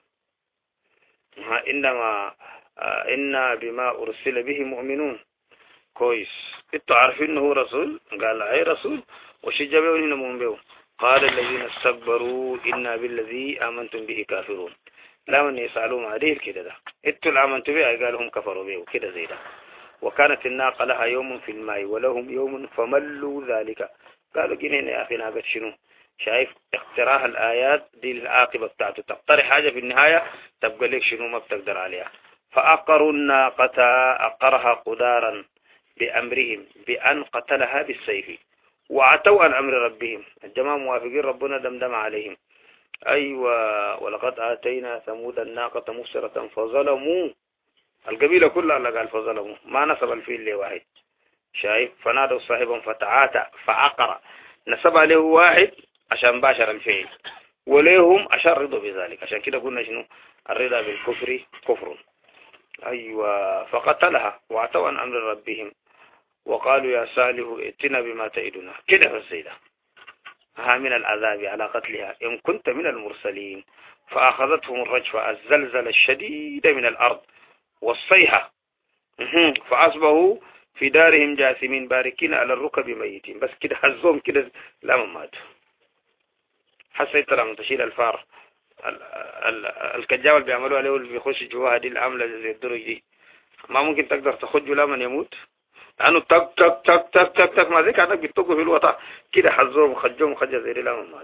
إنما إنا بما أرسل به مؤمنون. كويس انتوا عارفين انه رسول. قال اي رسول وشجبوا هنا مؤمن به. قال الذين استكبروا إنا بالذي آمنتم به كافرون. لا من يسألون عليه كده ده انتوا اللي آمنتوا به قالوا هم كفروا به كده زي ده. وكانت الناقة لها يوم في الماء ولهم يوم فملوا ذلك. قالوا جنين يا أخي ناقة شنو شايف اقتراح الآيات دي العاقبة بتاعته تقترح حاجة في النهاية تبقى لك شنو ما بتقدر عليها. فأقروا الناقة أقرها قدارا بأمرهم بأن قتلها بالسيف وعتوا عن أمر ربهم. الجماعة موافقين ربنا دمدم عليهم. أيوة ولقد آتينا ثمود الناقة مبصرة فظلموا. القبيلة كلها اللي قال فظلموا ما نسب الفيل لي واحد. شايف فنادوا صاحبهم فتعاتى فعقر نسب عليه واحد عشان باشر الفيل وليهم عشان رضوا بذلك. عشان كده قلنا شنو الرضا بالكفر كفر. أيوة فقتلها وعتوا عن أمر ربهم وقالوا يا صالح ائتنا بما تعدنا كده فالسيدة ها من العذاب على قتلها إن كنت من المرسلين. فأخذتهم الرجفة الزلزل الشديد من الأرض والصيحة فأصبحوا في دارهم جاثمين باركين على الركب ميتين. بس كده هزهم كده لا مات. حسيت لما تشيل الفار الكجاول بيعملوا عليه واللي بيخش جواها دي العاملة زي الدرج دي ما ممكن تقدر تخرجه لا من يموت لأنه تك تك تك تك تك تك ما زي كأنك بتطقوا في الوطا كده حزوهم وخجوهم خجة زي دي لا مات.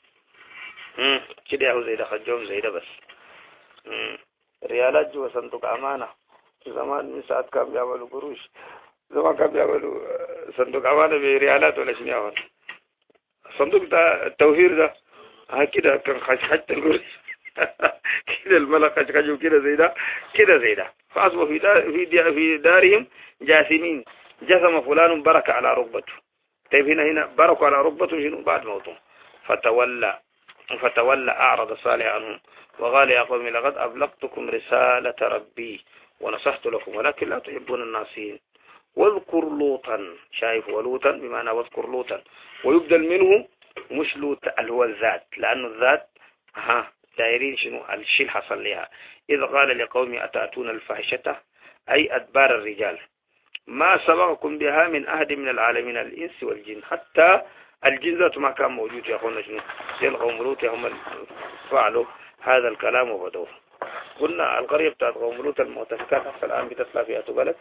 كده ياهو زي ده خجوهم زي ده بس. مم. ريالات جوا صندوق أمانة. زمان من ساعات كان بيعملوا قروش. زمان كان بيعملوا صندوق أمانة بريالات ولا شنو يعمل صندوق ده التوهير ده ها كده كان خج خجت القروش كده الملك خج خجوا كده زي ده كده زي ده. فأصبحوا في دار في دار في دارهم جاثمين. جثم فلان برك على ركبته. طيب هنا هنا بركوا على ركبته شنو بعد موته. فتولى فتولى أعرض صالح عنهم وقال يا قوم لقد أبلغتكم رسالة ربي ونصحت لكم ولكن لا تحبون الناصحين. واذكر لوطا، شايف، ولوطا بمعنى واذكر لوطا، ويبدل منه مش لوط اللي هو الذات، لأنه الذات ها دايرين شنو الشيء حصل لها. إذ قال لقوم أتأتون الفاحشة أي أدبار الرجال ما سبقكم بها من أحد من العالمين الإنس والجن، حتى الجن ذات ما كان موجود يا أخونا شنو قوم لوط هم فعلوا هذا الكلام وبدوه. قلنا القرية بتاعت قوم لوط المؤتفكات حتى الآن بتطلع فيها بلد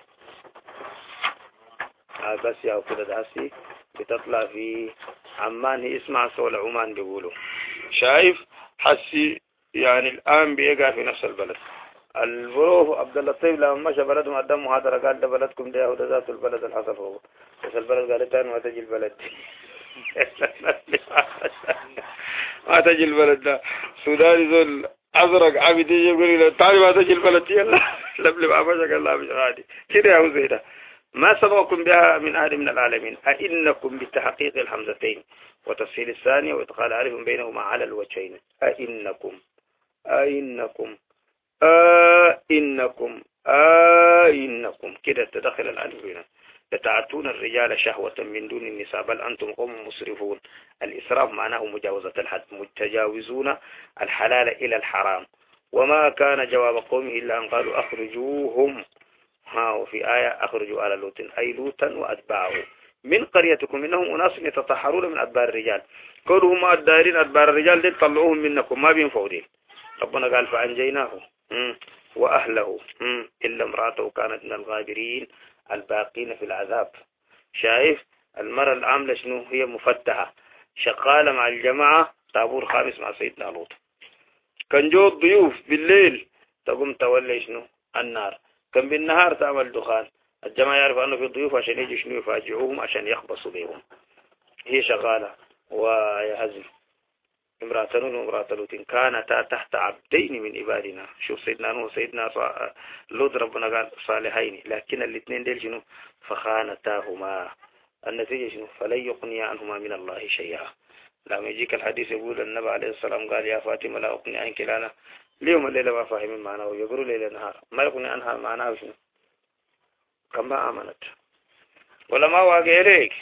بس يا كده داسي بتطلع في عمان، هي اسمها سول عمان بيقولوا. شايف حسي يعني الآن بيقع في نفس البلد. البروف عبد اللطيف لما مشى بلدهم قدام محاضرة قال ده بلدكم ده وده ذات البلد الحصل هو، بس البلد قال تاني ما تجي البلد ما تجي البلد ده سوداني زول أزرق عبد يجي يقول لي تعالي ما تجي البلد يلا لبلب عباشا قال لا مش غادي كده يا زيدا. ما سبقكم بها من أحد من العالمين أئنكم بتحقيق الحمزتين وتسهيل الثانية وإدخال عارف بينهما على الوجهين. أئنكم أئنكم أئنكم أئنكم كده تدخل الألف هنا. لتعتون الرجال شهوة من دون النساء بل أنتم قوم مسرفون. الإسراف معناه مجاوزة الحد، متجاوزون الحلال إلى الحرام. وما كان جواب قومه إلا أن قالوا أخرجوهم، ها وفي آية أخرجوا آل لوط أي لوطا وأتباعه من قريتكم إنهم أناس يتطهرون من أدبار الرجال. كونهم الدارين أدبار الرجال دي طلعوهم منكم ما بينفعوا دي. ربنا قال فأنجيناه وأهله إلا امرأته كانت من الغابرين الباقين في العذاب. شايف المرأة العاملة شنو هي مفتحة شغالة مع الجماعة طابور خامس مع سيدنا لوط. كان جو الضيوف بالليل تقوم تولي شنو النار، كان بالنهار تعمل دخان. الجماعة يعرف أنه في الضيوف عشان يجي شنو يفاجئوهم عشان يخبصوا بهم. هي شغالة ويهزم امرأة نوح وامرأة لوط كانتا تحت عبدين من عبادنا. شوف سيدنا نوح وسيدنا لوط ربنا قال صالحين، لكن الاثنين ديل شنو فخانتاهما. النتيجة شنو فلن يقني عنهما من الله شيئا. لما يجيك الحديث يقول النبي عليه السلام قال يا فاطمة لا أقني عنك لانا اليوم الليلة ما فاهمين معناه ويقولوا ليلة نهار ما يقني عنها معناه شنو كما آمنت ولا ما واقع إليك.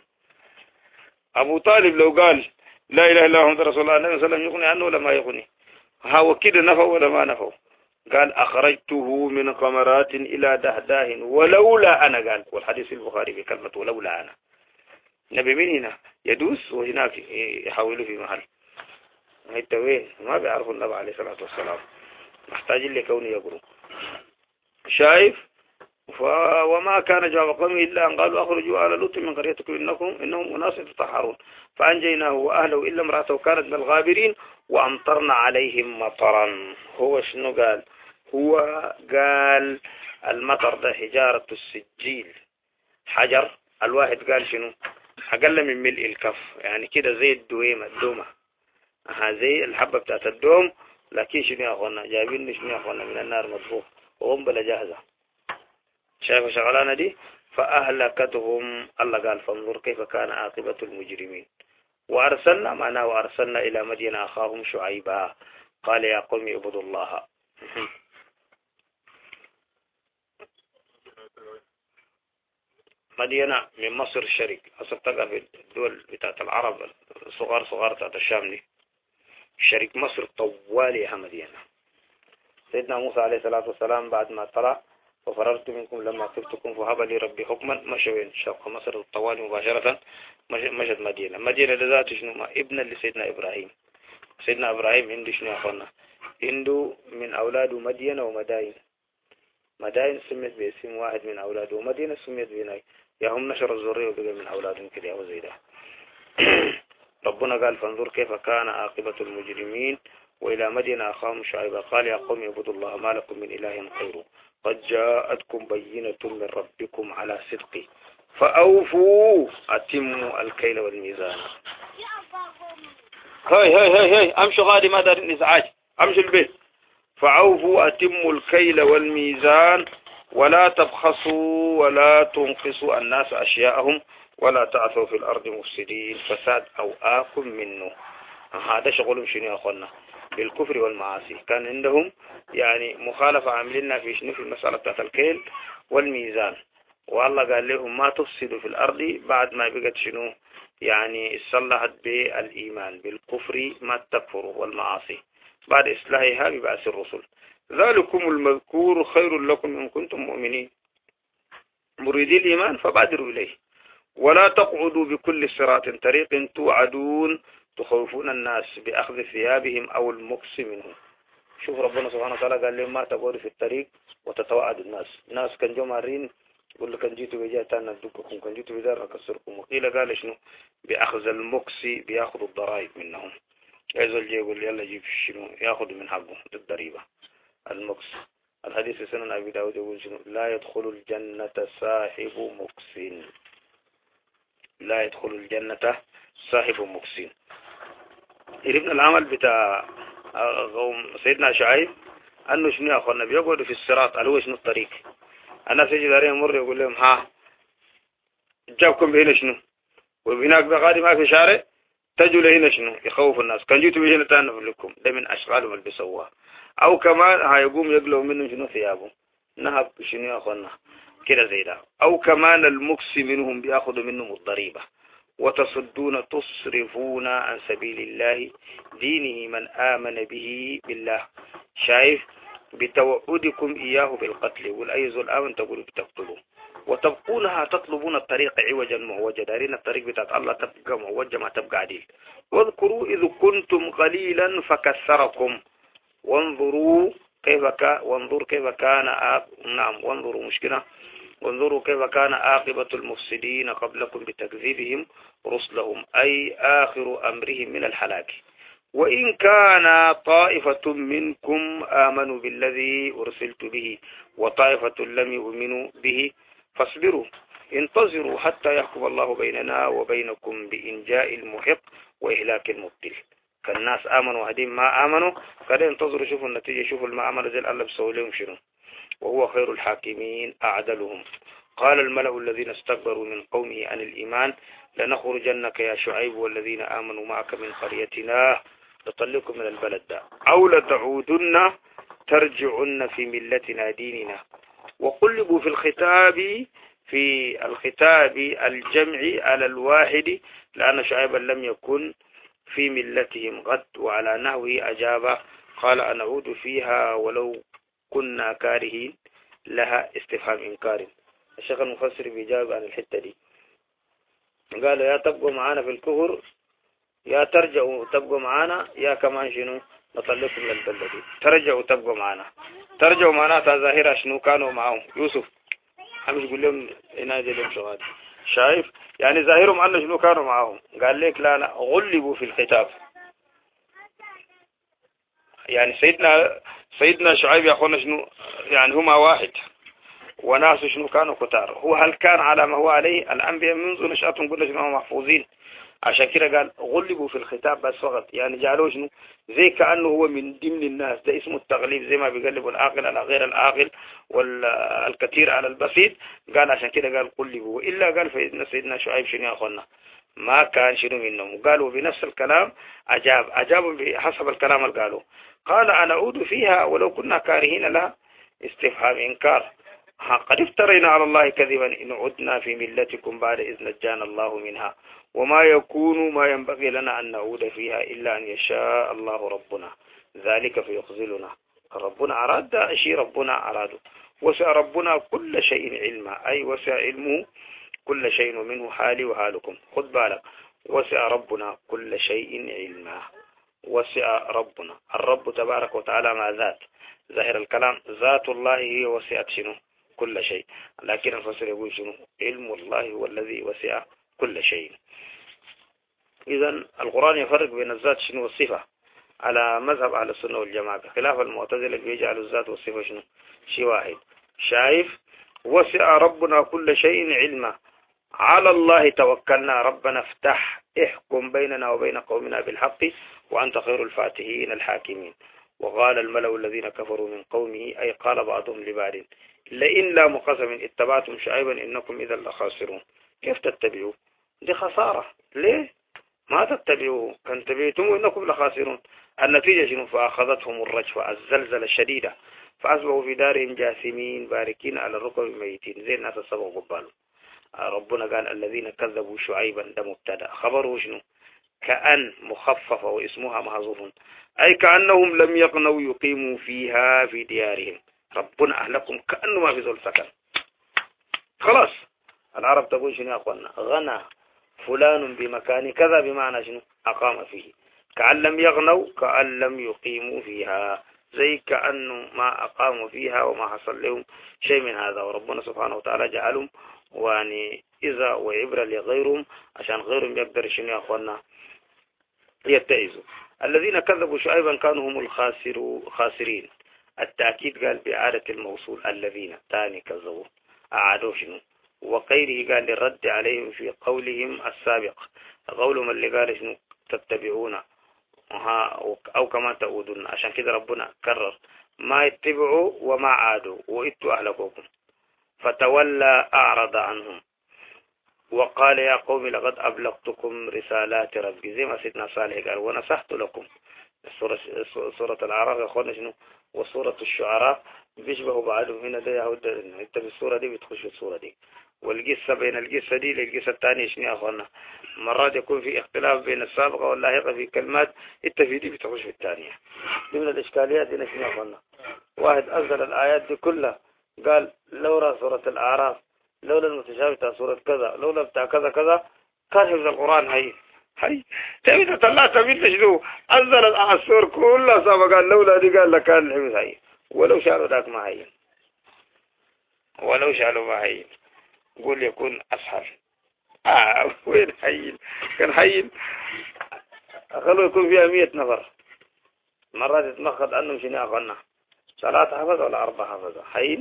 أبو طالب لو قال لا إله إلا محمد رسول الله النبي صلى الله عليه وسلم يقني عنه ولا ما يقني؟ هو كده نفوا ولا ما نفوا؟ قال أخرجته من قمرات إلى دهداه ولولا أنا، قال والحديث في البخاري في كلمة ولولا أنا. نبي من هنا يدوس وهناك يحاولوا في محل هيدا وين ما بيعرفوا النبي عليه الصلاة والسلام، محتاجين لكونه يقروا. شايف وما كان جواب قومه إلا أن قالوا أخرجوا آل لوط من قريتكم إنكم إنهم أناس يتطهرون فأنجيناه وأهله إلا امرأته كانت من الغابرين وأمطرنا عليهم مطرا. هو شنو قال؟ هو قال المطر ده حجارة السجيل، حجر الواحد قال شنو أقل من ملء الكف، يعني كده زي الدويمة الدومة ها زي الحبة بتاعت الدوم، لكن شنو يا أخوانا جايبين شنو يا أخوانا من النار مطبوخ وغنبلة جاهزة. شايف شغلانة دي فأهلكتهم. الله قال فانظر كيف كان عاقبة المجرمين. وأرسلنا معنا وأرسلنا إلى مدين أخاهم شعيبا قال يا قوم اعبدوا الله. مدينة من مصر الشرق أصلا تقع في الدول بتاعت العرب صغار صغار بتاعت الشام دي. شرق مصر طوالي مدينة. سيدنا موسى عليه الصلاة والسلام بعد ما طلع وفررت منكم لما خفتكم فهب لي ربي حكما مشوا شرق مصر الطوالي مباشرة مشت مدينة. مدينة ذات شنو ما ابن لسيدنا إبراهيم. سيدنا إبراهيم عنده شنو يا أخوانا عنده من أولاده مدينة ومداين. مداين سميت باسم واحد من أولاده ومدينة سميت بناي يا هم نشر الزرية وبقى من أولادهم كده وزي ده. ربنا قال فانظر كيف كان عاقبة المجرمين وإلى مدينة أخاهم شعيبا قال يا قوم اعبدوا الله ما لكم من إله غيره قد جاءتكم بينة من ربكم على صدق فأوفوا أتموا الكيل والميزان. هاي هاي هاي هاي أمشوا غادي ما دار الإزعاج أمشوا البيت. فأوفوا أتموا الكيل والميزان ولا تبخسوا ولا تنقصوا الناس أشياءهم ولا تعثوا في الأرض مفسدين فساد أو آكم منه. هذا شغلهم شنو يا أخوانا بالكفر والمعاصي. كان عندهم يعني مخالفة عاملينها في شنو في المسألة بتاعت الكيل والميزان، والله قال لهم ما تفسدوا في الأرض بعد ما بقت شنو يعني صلحت بالإيمان، بالكفر ما تكفروا والمعاصي بعد إصلاحها ببعث الرسل. ذلكم المذكور خير لكم إن كنتم مؤمنين مريدي الإيمان فبادروا إليه، ولا تقعدوا بكل صراط طريق توعدون تخوفون الناس بأخذ ثيابهم أو المكس منهم. شوف ربنا سبحانه وتعالى قال لهم ما تقعدوا في الطريق وتتوعد الناس. الناس كان جو مارين يقول لك كان جيتوا بجاتنا ندقكم، كان جيتوا بدار نكسركم، وقيل قال شنو بأخذ المكس بياخذوا الضرائب منهم. يزول جي يقول يلا جيب شنو ياخذ من حقه الضريبة المكس. الحديث في سنن أبي داود يقول شنو لا يدخل الجنة صاحب مكس، لا يدخل الجنة صاحب مكس. ابن العمل بتاع سيدنا شعيب أنه شنو يا أخوانا بيقعدوا في الصراط اللي هو شنو الطريق، الناس يجي دارين مر يقول لهم ها جابكم بهنا شنو وهناك بغادي ما في شارع تجوا لهنا شنو يخوف الناس، كان جيتوا بهنا تانف لكم. ده من أشغالهم اللي بيسووها. أو كمان هيقوم يقلوا منهم شنو ثيابه نهب شنو يا أخوانا كده زي ده. أو كمان المكس منهم بياخذوا منهم الضريبة. وتصدون تصرفون عن سبيل الله دينه من آمن به بالله. شايف بتوعدكم إياه بالقتل والأيز الآمن تقول بتقتلوا، وتبقونها تطلبون الطريق عوجا معوجا، دارين الطريق بتاعت الله تبقى معوجة ما تبقى عديل. واذكروا إذ كنتم قليلا فكثركم وانظروا كيف كان وانظر كيف كان آق... نعم وانظروا مشكلة وانظروا كيف كان عاقبة المفسدين قبلكم بتكذيبهم رسلهم، أي آخر أمرهم من الحلاك. وإن كان طائفة منكم آمنوا بالذي أرسلت به وطائفة لم يؤمنوا به فاصبروا انتظروا حتى يحكم الله بيننا وبينكم بإنجاء المحق وإهلاك المبتل. كالناس آمنوا وهدين ما آمنوا قد انتظروا شوفوا النتيجة، شوفوا المعاملة زي الله بسوي لهم شنو. وهو خير الحاكمين أعدلهم. قال الملأ الذين استكبروا من قومه عن الإيمان لنخرجنك يا شعيب والذين آمنوا معك من قريتنا لطلقكم من البلد ده أو لتعودن ترجعن في ملتنا ديننا. وقلبوا في الخطاب في الخطاب الجمع على الواحد لأن شعيبا لم يكن في ملتهم غد، وعلى نحوه أجاب قال أنعود فيها ولو كنا كارهين لها استفهام إنكار. الشيخ المفسر بيجاوب عن الحتة دي قال يا تبقوا معانا في الكفر يا ترجعوا تبقوا معانا يا كمان شنو نطلقكم من البلد. ترجعوا تبقوا معانا، ترجعوا معنا ظاهرة شنو كانوا معهم يوسف حمش يقول لهم ينادي لهم شغال شايف يعني ظاهرهم أنه شنو كانوا معهم. قال لك لا لا غلبوا في الخطاب. يعني سيدنا سيدنا شعيب يا أخونا شنو يعني هما واحد وناس شنو كانوا كتار. هو هل كان على ما هو عليه الأنبياء منذ نشأتهم قلنا شنو محفوظين، عشان كده قال غلبوا في الخطاب بس فقط. يعني جعلوه شنو زي كأنه هو من ضمن الناس، ده اسمه التغليب زي ما بيقلبوا العاقل على غير العاقل والكثير على البسيط. قال عشان كده قال قلبوا. وإلا قال سيدنا سيدنا شعيب شنو يا أخونا ما كان شنو منهم. قالوا بنفس الكلام أجاب أجابوا بحسب الكلام اللي قالوا. قال أنا أعود فيها ولو كنا كارهين لها استفهام إنكار. قد افترينا على الله كذبا إن عدنا في ملتكم بعد إذ نجانا الله منها وما يكون ما ينبغي لنا أن نعود فيها إلا أن يشاء الله ربنا ذلك فيخزلنا. ربنا أراد شيء ربنا أراده. وسع ربنا كل شيء علما أي وسع علمه كل شيء ومنه حالي وحالكم. خد بالك وسع ربنا كل شيء علما. وسع ربنا الرب تبارك وتعالى مع ذات ظاهر الكلام ذات الله هي وسعت شنو كل شيء، لكن الفسر يقول شنو علم الله هو الذي وسع كل شيء. إذا القرآن يفرق بين الذات شنو والصفة على مذهب أهل السنة والجماعة، خلاف المعتزلة بيجعلوا الذات والصفة شنو شيء واحد. شايف وسع ربنا كل شيء علما على الله توكلنا ربنا افتح احكم بيننا وبين قومنا بالحق وأنت خير الفاتحين الحاكمين. وقال الملأ الذين كفروا من قومه أي قال بعضهم لبعض لئن لا مقسم اتبعتم شعيبا إنكم إذا لخاسرون. كيف تتبعوا دي خسارة ليه ما تتبعوه كان تبعتم إنكم لخاسرون. النتيجة شنو؟ فأخذتهم الرجفة الزلزلة الشديدة فأصبحوا في دارهم جاثمين باركين على الركب ميتين زي الناس السبق قبالهم. ربنا قال الذين كذبوا شعيبا ده مبتدا، خبره شنو؟ كأن مخففة واسمها محذوف، أي كأنهم لم يقنوا يقيموا فيها في ديارهم. ربنا أهلكم كأنه ما في زول سكن. خلاص العرب تقول شنو يا أخوانا؟ غنى فلان بمكان كذا بمعنى شنو؟ أقام فيه. كأن لم يغنوا كأن لم يقيموا فيها، زي كأنه ما أقاموا فيها وما حصل لهم شيء من هذا. وربنا سبحانه وتعالى جعلهم واني إذا وعبرة لغيرهم عشان غيرهم يقدر شنو يا أخوانا يتعزوا. الذين كذبوا شعيبا كانوا هم الخاسرين. التأكيد قال بإعادة الموصول الذين تاني كذبوا أعادوا شنو. وغيره قال للرد عليهم في قولهم السابق، قولهم اللي قال شنو تتبعون أو كما تعودون. عشان كده ربنا كرر ما يتبعوا وما عادوا وإتوا أهلكوكم. فتولى أعرض عنهم وقال يا قوم لقد أبلغتكم رسالات ربي، زي ما سيدنا صالح قال ونصحت لكم. سورة, سورة الأعراف يا أخوانا شنو وسورة الشعراء بيشبهوا بعضهم هنا. ده يهود انت في السورة دي بتخش في السورة دي. والقصة بين القصة دي للقصة الثانية شنو يا أخوانا؟ مرات يكون في اختلاف بين السابقة واللاحقة في كلمات، انت في دي بتخش في الثانية. دي من الإشكاليات هنا شنو يا أخوانا؟ واحد أنزل الآيات دي كلها قال لولا سورة الأعراف لولا المتشابه سورة كذا لولا بتاع كذا كذا كان حفظ القرآن هي هي تبي تطلع تبي شنو؟ أنزل السور كلها سابقا قال لولا دي قال لك كان الحفظ هي. ولو شالوا ذاك ما هي، ولو شالوا ما هي قول يكون أسهل. آه وين حيين؟ كان حيين خلوا يكون فيها مية نفر. مرات يتمخض أنهم شنو أغنى ثلاثة حفظ ولا أربعة حفظ حيين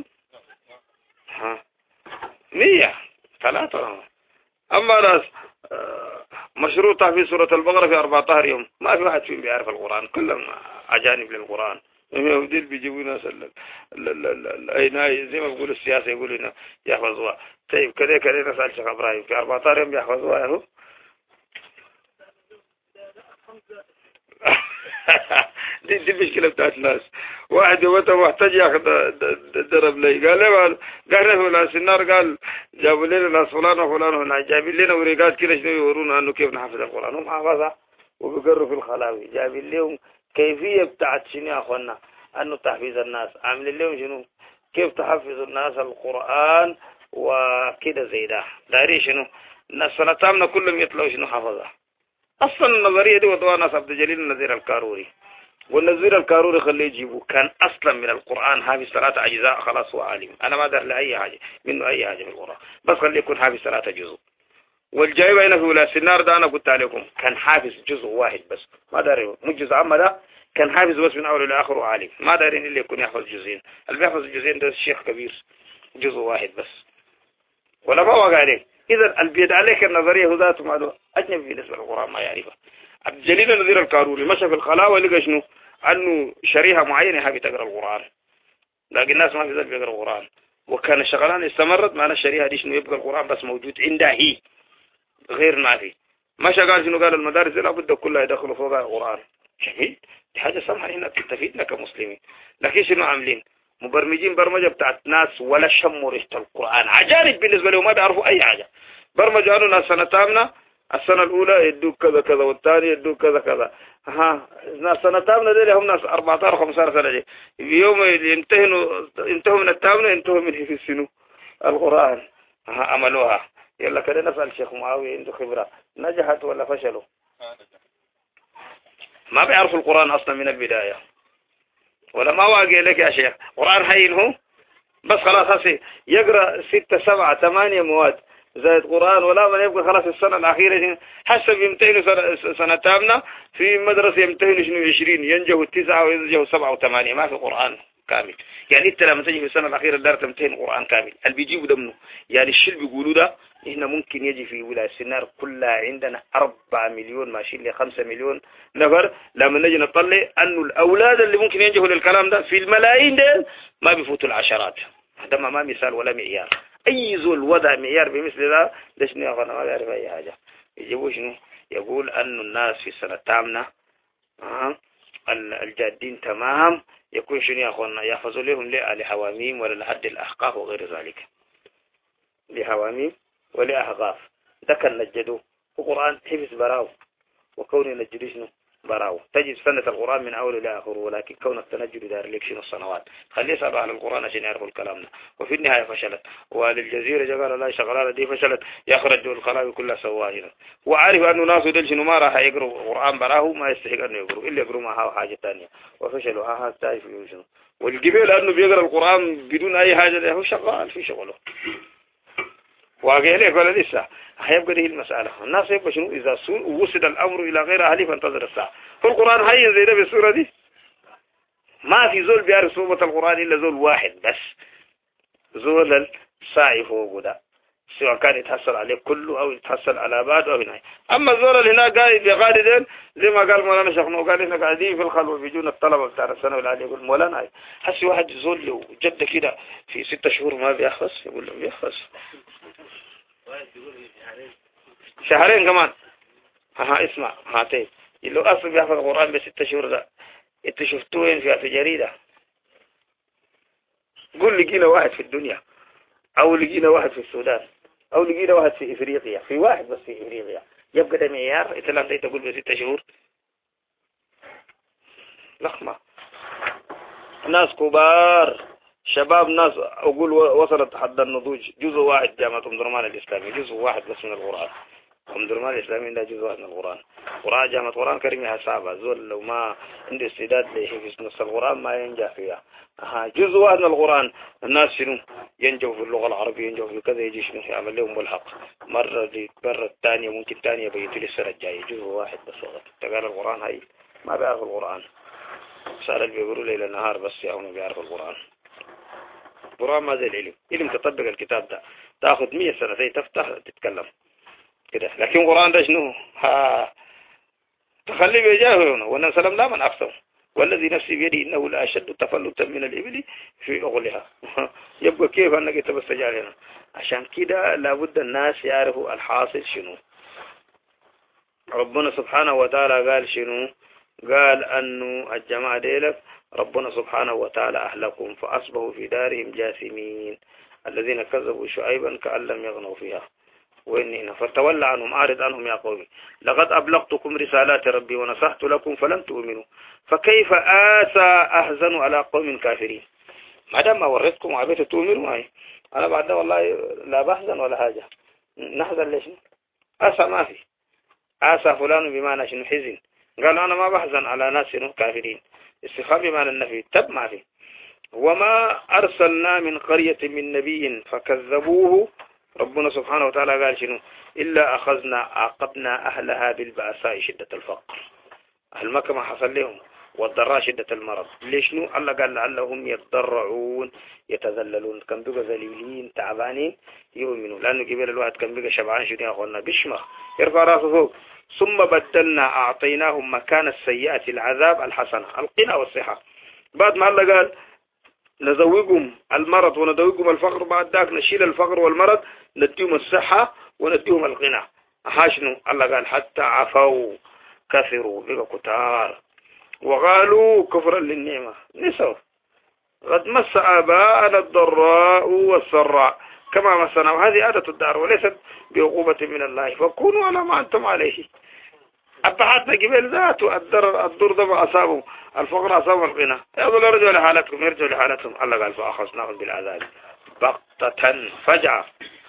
ها مية ثلاثة. أما ناس مشروطة في سورة البقرة في أربعة عشر يوم ما في واحد فيهم بيعرف القرآن، كلهم أجانب للقرآن. يهودين بيجيبوا ناس الأيناي زي ما بيقولوا السياسة يقولوا إنه يحفظوها. طيب كذا كذا نسأل شيخ إبراهيم في أربعة عشر يوم يحفظوها يهو. دي دي مشكلة بتاعت الناس. واحد يومته محتاج ياخذ درب لي قال له قال له ناس النار قال جابوا لنا ناس فلان وفلان هنا جايبين لنا ورقات كده شنو يورونا انه كيف نحفظ القرآن. هم حافظها وبيقروا في الخلاوي جايبين لهم كيفية بتاعت شنو يا اخوانا انه تحفيظ الناس. عاملين لهم شنو كيف تحفظ الناس القرآن وكده زي ده. داري شنو الناس سنتامنا كلهم يطلعوا شنو حفظها. اصلا النظرية دي وضوها ناس عبد الجليل النذير الكاروري. والنذير الكاروري خليه يجيبه كان اصلا من القرآن حافظ ثلاثة اجزاء خلاص هو عالم. انا ما ادري لاي حاجة منه اي حاجة من القرآن بس خليه يكون حافظ ثلاثة جزء. والجايبة هنا في ولاس النار ده انا قلت عليكم كان حافظ جزء واحد بس ما داري مو جزء عما ده كان حافظ بس من اول لاخر عالم. ما دارين اللي يكون يحفظ جزئين. اللي بيحفظ الجزئين ده الشيخ كبير جزء واحد بس ولا ما وقع عليه. اذا البيد عليك النظرية ذاته معلومة اجنبي بالنسبة للقرآن ما يعرفها. عبد الجليل النذير الكاروري مشى في الخلاوة لقى شنو انه شريحة معينة حابة تقرأ القرآن لكن الناس ما في ذلك بيقرأ القرآن. وكان الشغلان استمرت معنا الشريحة دي شنو يبقى القرآن بس موجود عندها هي غير ما في. مشى قال شنو قال المدارس لا بد كلها يدخلوا فوقها القرآن. جميل دي حاجة سمحة هنا تستفيدنا كمسلمين. لكن شنو عاملين مبرمجين برمجة بتاعت ناس ولا شموا ريحة القرآن عجانب بالنسبة لهم ما بيعرفوا أي حاجة. برمجوا عنه ناس سنة تامنة السنة الأولى يدوك كذا كذا والثانية يدوك كذا كذا. ها ناس سنة تامنة دي هم ناس أربعة عشر وخمسة عشر سنة دي يوم ينتهوا ينتهوا من التامنة ينتهوا من في السنو القرآن. ها عملوها. يلا كده نسأل الشيخ معاوية عنده خبرة نجحت ولا فشلوا؟ ما بيعرفوا القرآن أصلا من البداية ولا ما واقع لك يا شيخ قرآن حين هو بس خلاص هسي يقرأ ستة سبعة ثمانية مواد زائد قرآن ولا من يبقى خلاص السنة الأخيرة حسب يمتهنوا سنة, سنة تامنة في مدرسة يمتهنوا شنو عشرين ينجحوا التسعة وينجحوا سبعة وثمانية ما في قرآن كامل. يعني انت لما تجي في السنة الأخيرة دار تمتهن قرآن كامل اللي بيجيبوا دمنه. يعني الشيء اللي بيقولوا ده هنا ممكن يجي في ولاية السنار كلها عندنا أربعة مليون ماشيين لخمسة مليون نفر. لما نجي نطلع أنه الأولاد اللي ممكن ينجحوا للكلام ده في الملايين ده ما بيفوتوا العشرات. هذا ما مثال ولا معيار. أي زول وضع معيار بمثل ذا ليش نيا أنا ما بعرف أي حاجة. يجيبوا شنو يقول أنه الناس في السنة الثامنة آه الجادين تمام يكون شنو يا أخوانا يحفظوا لهم لحواميم ولا لحد الأحقاف وغير ذلك لحواميم ولأحقاف ده كان نجدوه القرآن حفظ براو وكون ينجدوا شنو براو تجد سنة القرآن من أول إلى آخره ولكن كون التنجد دار لك شنو السنوات خليه يسألوا أهل القرآن عشان يعرفوا الكلام ده وفي النهاية فشلت وللجزيرة جبال لا شغلانة دي فشلت يخرج القلائب كلها سواهنا وعارف أنه ناس دل شنو ما راح يقروا القرآن براه ما يستحق أنه يقروا إلا يقروا معها حاجة ثانية وفشلوا ها ها تايف شنو والجبال أنه بيقرأ القرآن بدون أي حاجة هو شغال في شغله واقع لك ولا لسه هيبقى دي المسألة الناس يبقى شنو إذا وصل الأمر إلى غير أهله فانتظر الساعة فالقرآن هين زي ده بالسورة دي ما في زول بيعرف صوبة القرآن إلا زول واحد بس زول الساعي فوق ده سواء كان يتحصل عليه كله أو يتحصل على بعض أو هناك أما الزول اللي هناك قاعد يغادرين زي ما قال مولانا شيخ نو قال إحنا قاعدين في الخلوة بيجونا الطلبة بتاع السنة والعالية يقول مولانا حسي واحد زول له جد كده في ستة شهور ما بيحفظ يقول له بيحفظ شهرين كمان ها اسمع هاتين اللي أصلا بيحفظ القرآن بستة شهور ده انت شفتوه وين في جريدة قول لقينا واحد في الدنيا أو لقينا واحد في السودان أو لقينا واحد في إفريقيا في واحد بس في إفريقيا يبقى ده معيار انت لم تقول بستة شهور لخمة ناس كبار شباب ناس أقول وصلت حد النضوج جزء واحد جامعة أم درمان الإسلامي جزء واحد بس من القرآن أم درمان الإسلامي ده جزء واحد من القرآن قرآن جامعة القرآن كريمة صعبة زول لو ما عنده استعداد لحفظ نص القرآن ما ينجح فيها ها جزء واحد من القرآن الناس شنو ينجوا في اللغة العربية ينجوا في كذا يجي شنو يعمل لهم ملحق مرة مرة الثانية ممكن ثانية بيجي السنة الجاية جزء واحد بس وقت تقال القرآن هاي ما بيعرف القرآن صار اللي بيقولوا ليل نهار بس يعونوا بيعرف القرآن القرآن ما زي العلم علم تطبق الكتاب ده تاخذ مية سنة زي تفتح تتكلم كده لكن القرآن ده شنو ها تخلي بيجاهرون وأن سلام لا من أكثر والذي نفسي بيدي إنه لا أشد تفلتا من الإبل في أغلها يبقى كيف أنك تبستجال هنا عشان كده لابد الناس يعرفوا الحاصل شنو ربنا سبحانه وتعالى قال شنو قال أنه الجماعة ديلك ربنا سبحانه وتعالى أهلكم فأصبحوا في دارهم جاثمين الذين كذبوا شعيبا كأن لم يغنوا فيها وإني فتولى عنهم أعرض عنهم يا قومي لقد أبلغتكم رسالات ربي ونصحت لكم فلم تؤمنوا فكيف آسى أحزن على قوم كافرين ما دام ما وريتكم وعبيت تؤمنوا معي أنا بعد والله لا بحزن ولا حاجة نحزن ليش آسى ما في آسى فلان بمعنى شنو حزن قال أنا ما بحزن على ناس كافرين استفهام بمعنى النفي تب ما في وما أرسلنا من قرية من نبي فكذبوه ربنا سبحانه وتعالى قال شنو إلا أخذنا عاقبنا أهلها بالبأساء شدة الفقر أهل مكة ما حصل لهم والضراء شدة المرض ليش نو الله قال لعلهم يتضرعون يتذللون كم بقى ذليلين تعبانين يؤمنوا لأنه قبل الواحد كم بقى شبعان شنو يا أخوانا بشمخ يرفع راسه فوق ثم بدلنا أعطيناهم مكان السيئة العذاب الحسنة القنا والصحة بعد ما الله قال نزوجهم المرض وندوجهم الفقر بعد ذاك نشيل الفقر والمرض نديهم الصحة ونديهم الغنى حاشنو الله قال حتى عفوا كثروا بقى كتار وقالوا كفرا للنعمة نسوا قد مس آباءنا الضراء والسراء كما مسنا وهذه عادة الدار وليست بعقوبة من الله فكونوا على ما أنتم عليه أبحثنا قبل ذاته الضر الضر ده أصابه الفقر أصاب الغنى يقول ارجعوا لحالتكم يرجعوا لحالتهم الله قال فأخذناهم بالعذاب بغتة فجعة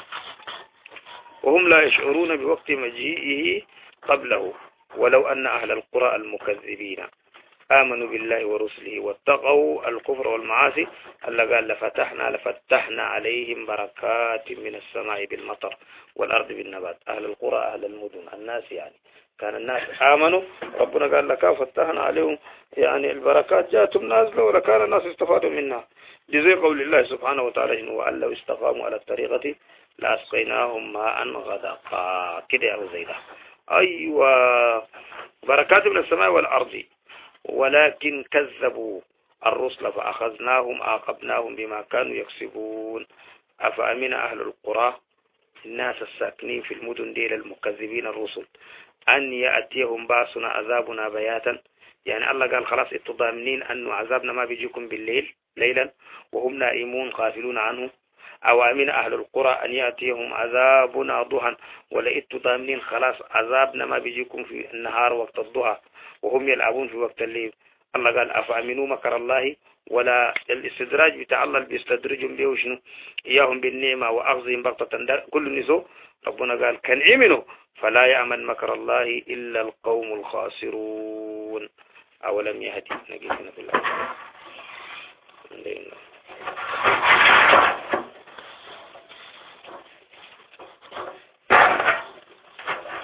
وهم لا يشعرون بوقت مجيئه قبله ولو أن أهل القرى المكذبين آمنوا بالله ورسله واتقوا الكفر والمعاصي الله قال لفتحنا لفتحنا عليهم بركات من السماء بالمطر والأرض بالنبات أهل القرى أهل المدن الناس يعني كان الناس آمنوا ربنا قال لك فتحنا عليهم يعني البركات جاءتهم نازلة ولكان الناس استفادوا منها جزي قول الله سبحانه وتعالى إنه وأن لو استقاموا على الطريقة لأسقيناهم ماء غدقا كده يا أبو زيدة أيوة بركات من السماء والأرض ولكن كذبوا الرسل فأخذناهم عاقبناهم بما كانوا يكسبون أفأمن أهل القرى الناس الساكنين في المدن ديل المكذبين الرسل أن يأتيهم باسنا عذابنا بياتا يعني الله قال خلاص انتوا ضامنين أنه عذابنا ما بيجيكم بالليل ليلا وهم نائمون غافلون عنه، أو أمن أهل القرى أن يأتيهم عذابنا ضحى، ولا انتوا ضامنين خلاص عذابنا ما بيجيكم في النهار وقت الضحى وهم يلعبون في وقت الليل. الله قال أفأمنوا مكر الله، ولا الاستدراج بتاع الله اللي بيستدرجهم بيه وشنو إياهم بالنعمة وأخذهم بغتة كل نسو. ربنا قال كان امنوا فلا يأمن مكر الله إلا القوم الخاسرون. أولم يهدي نجينا في الله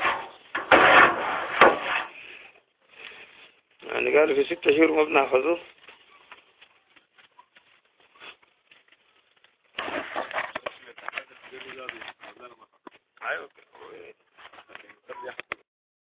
يعني قالوا في ستة شهور ما بنحفظه.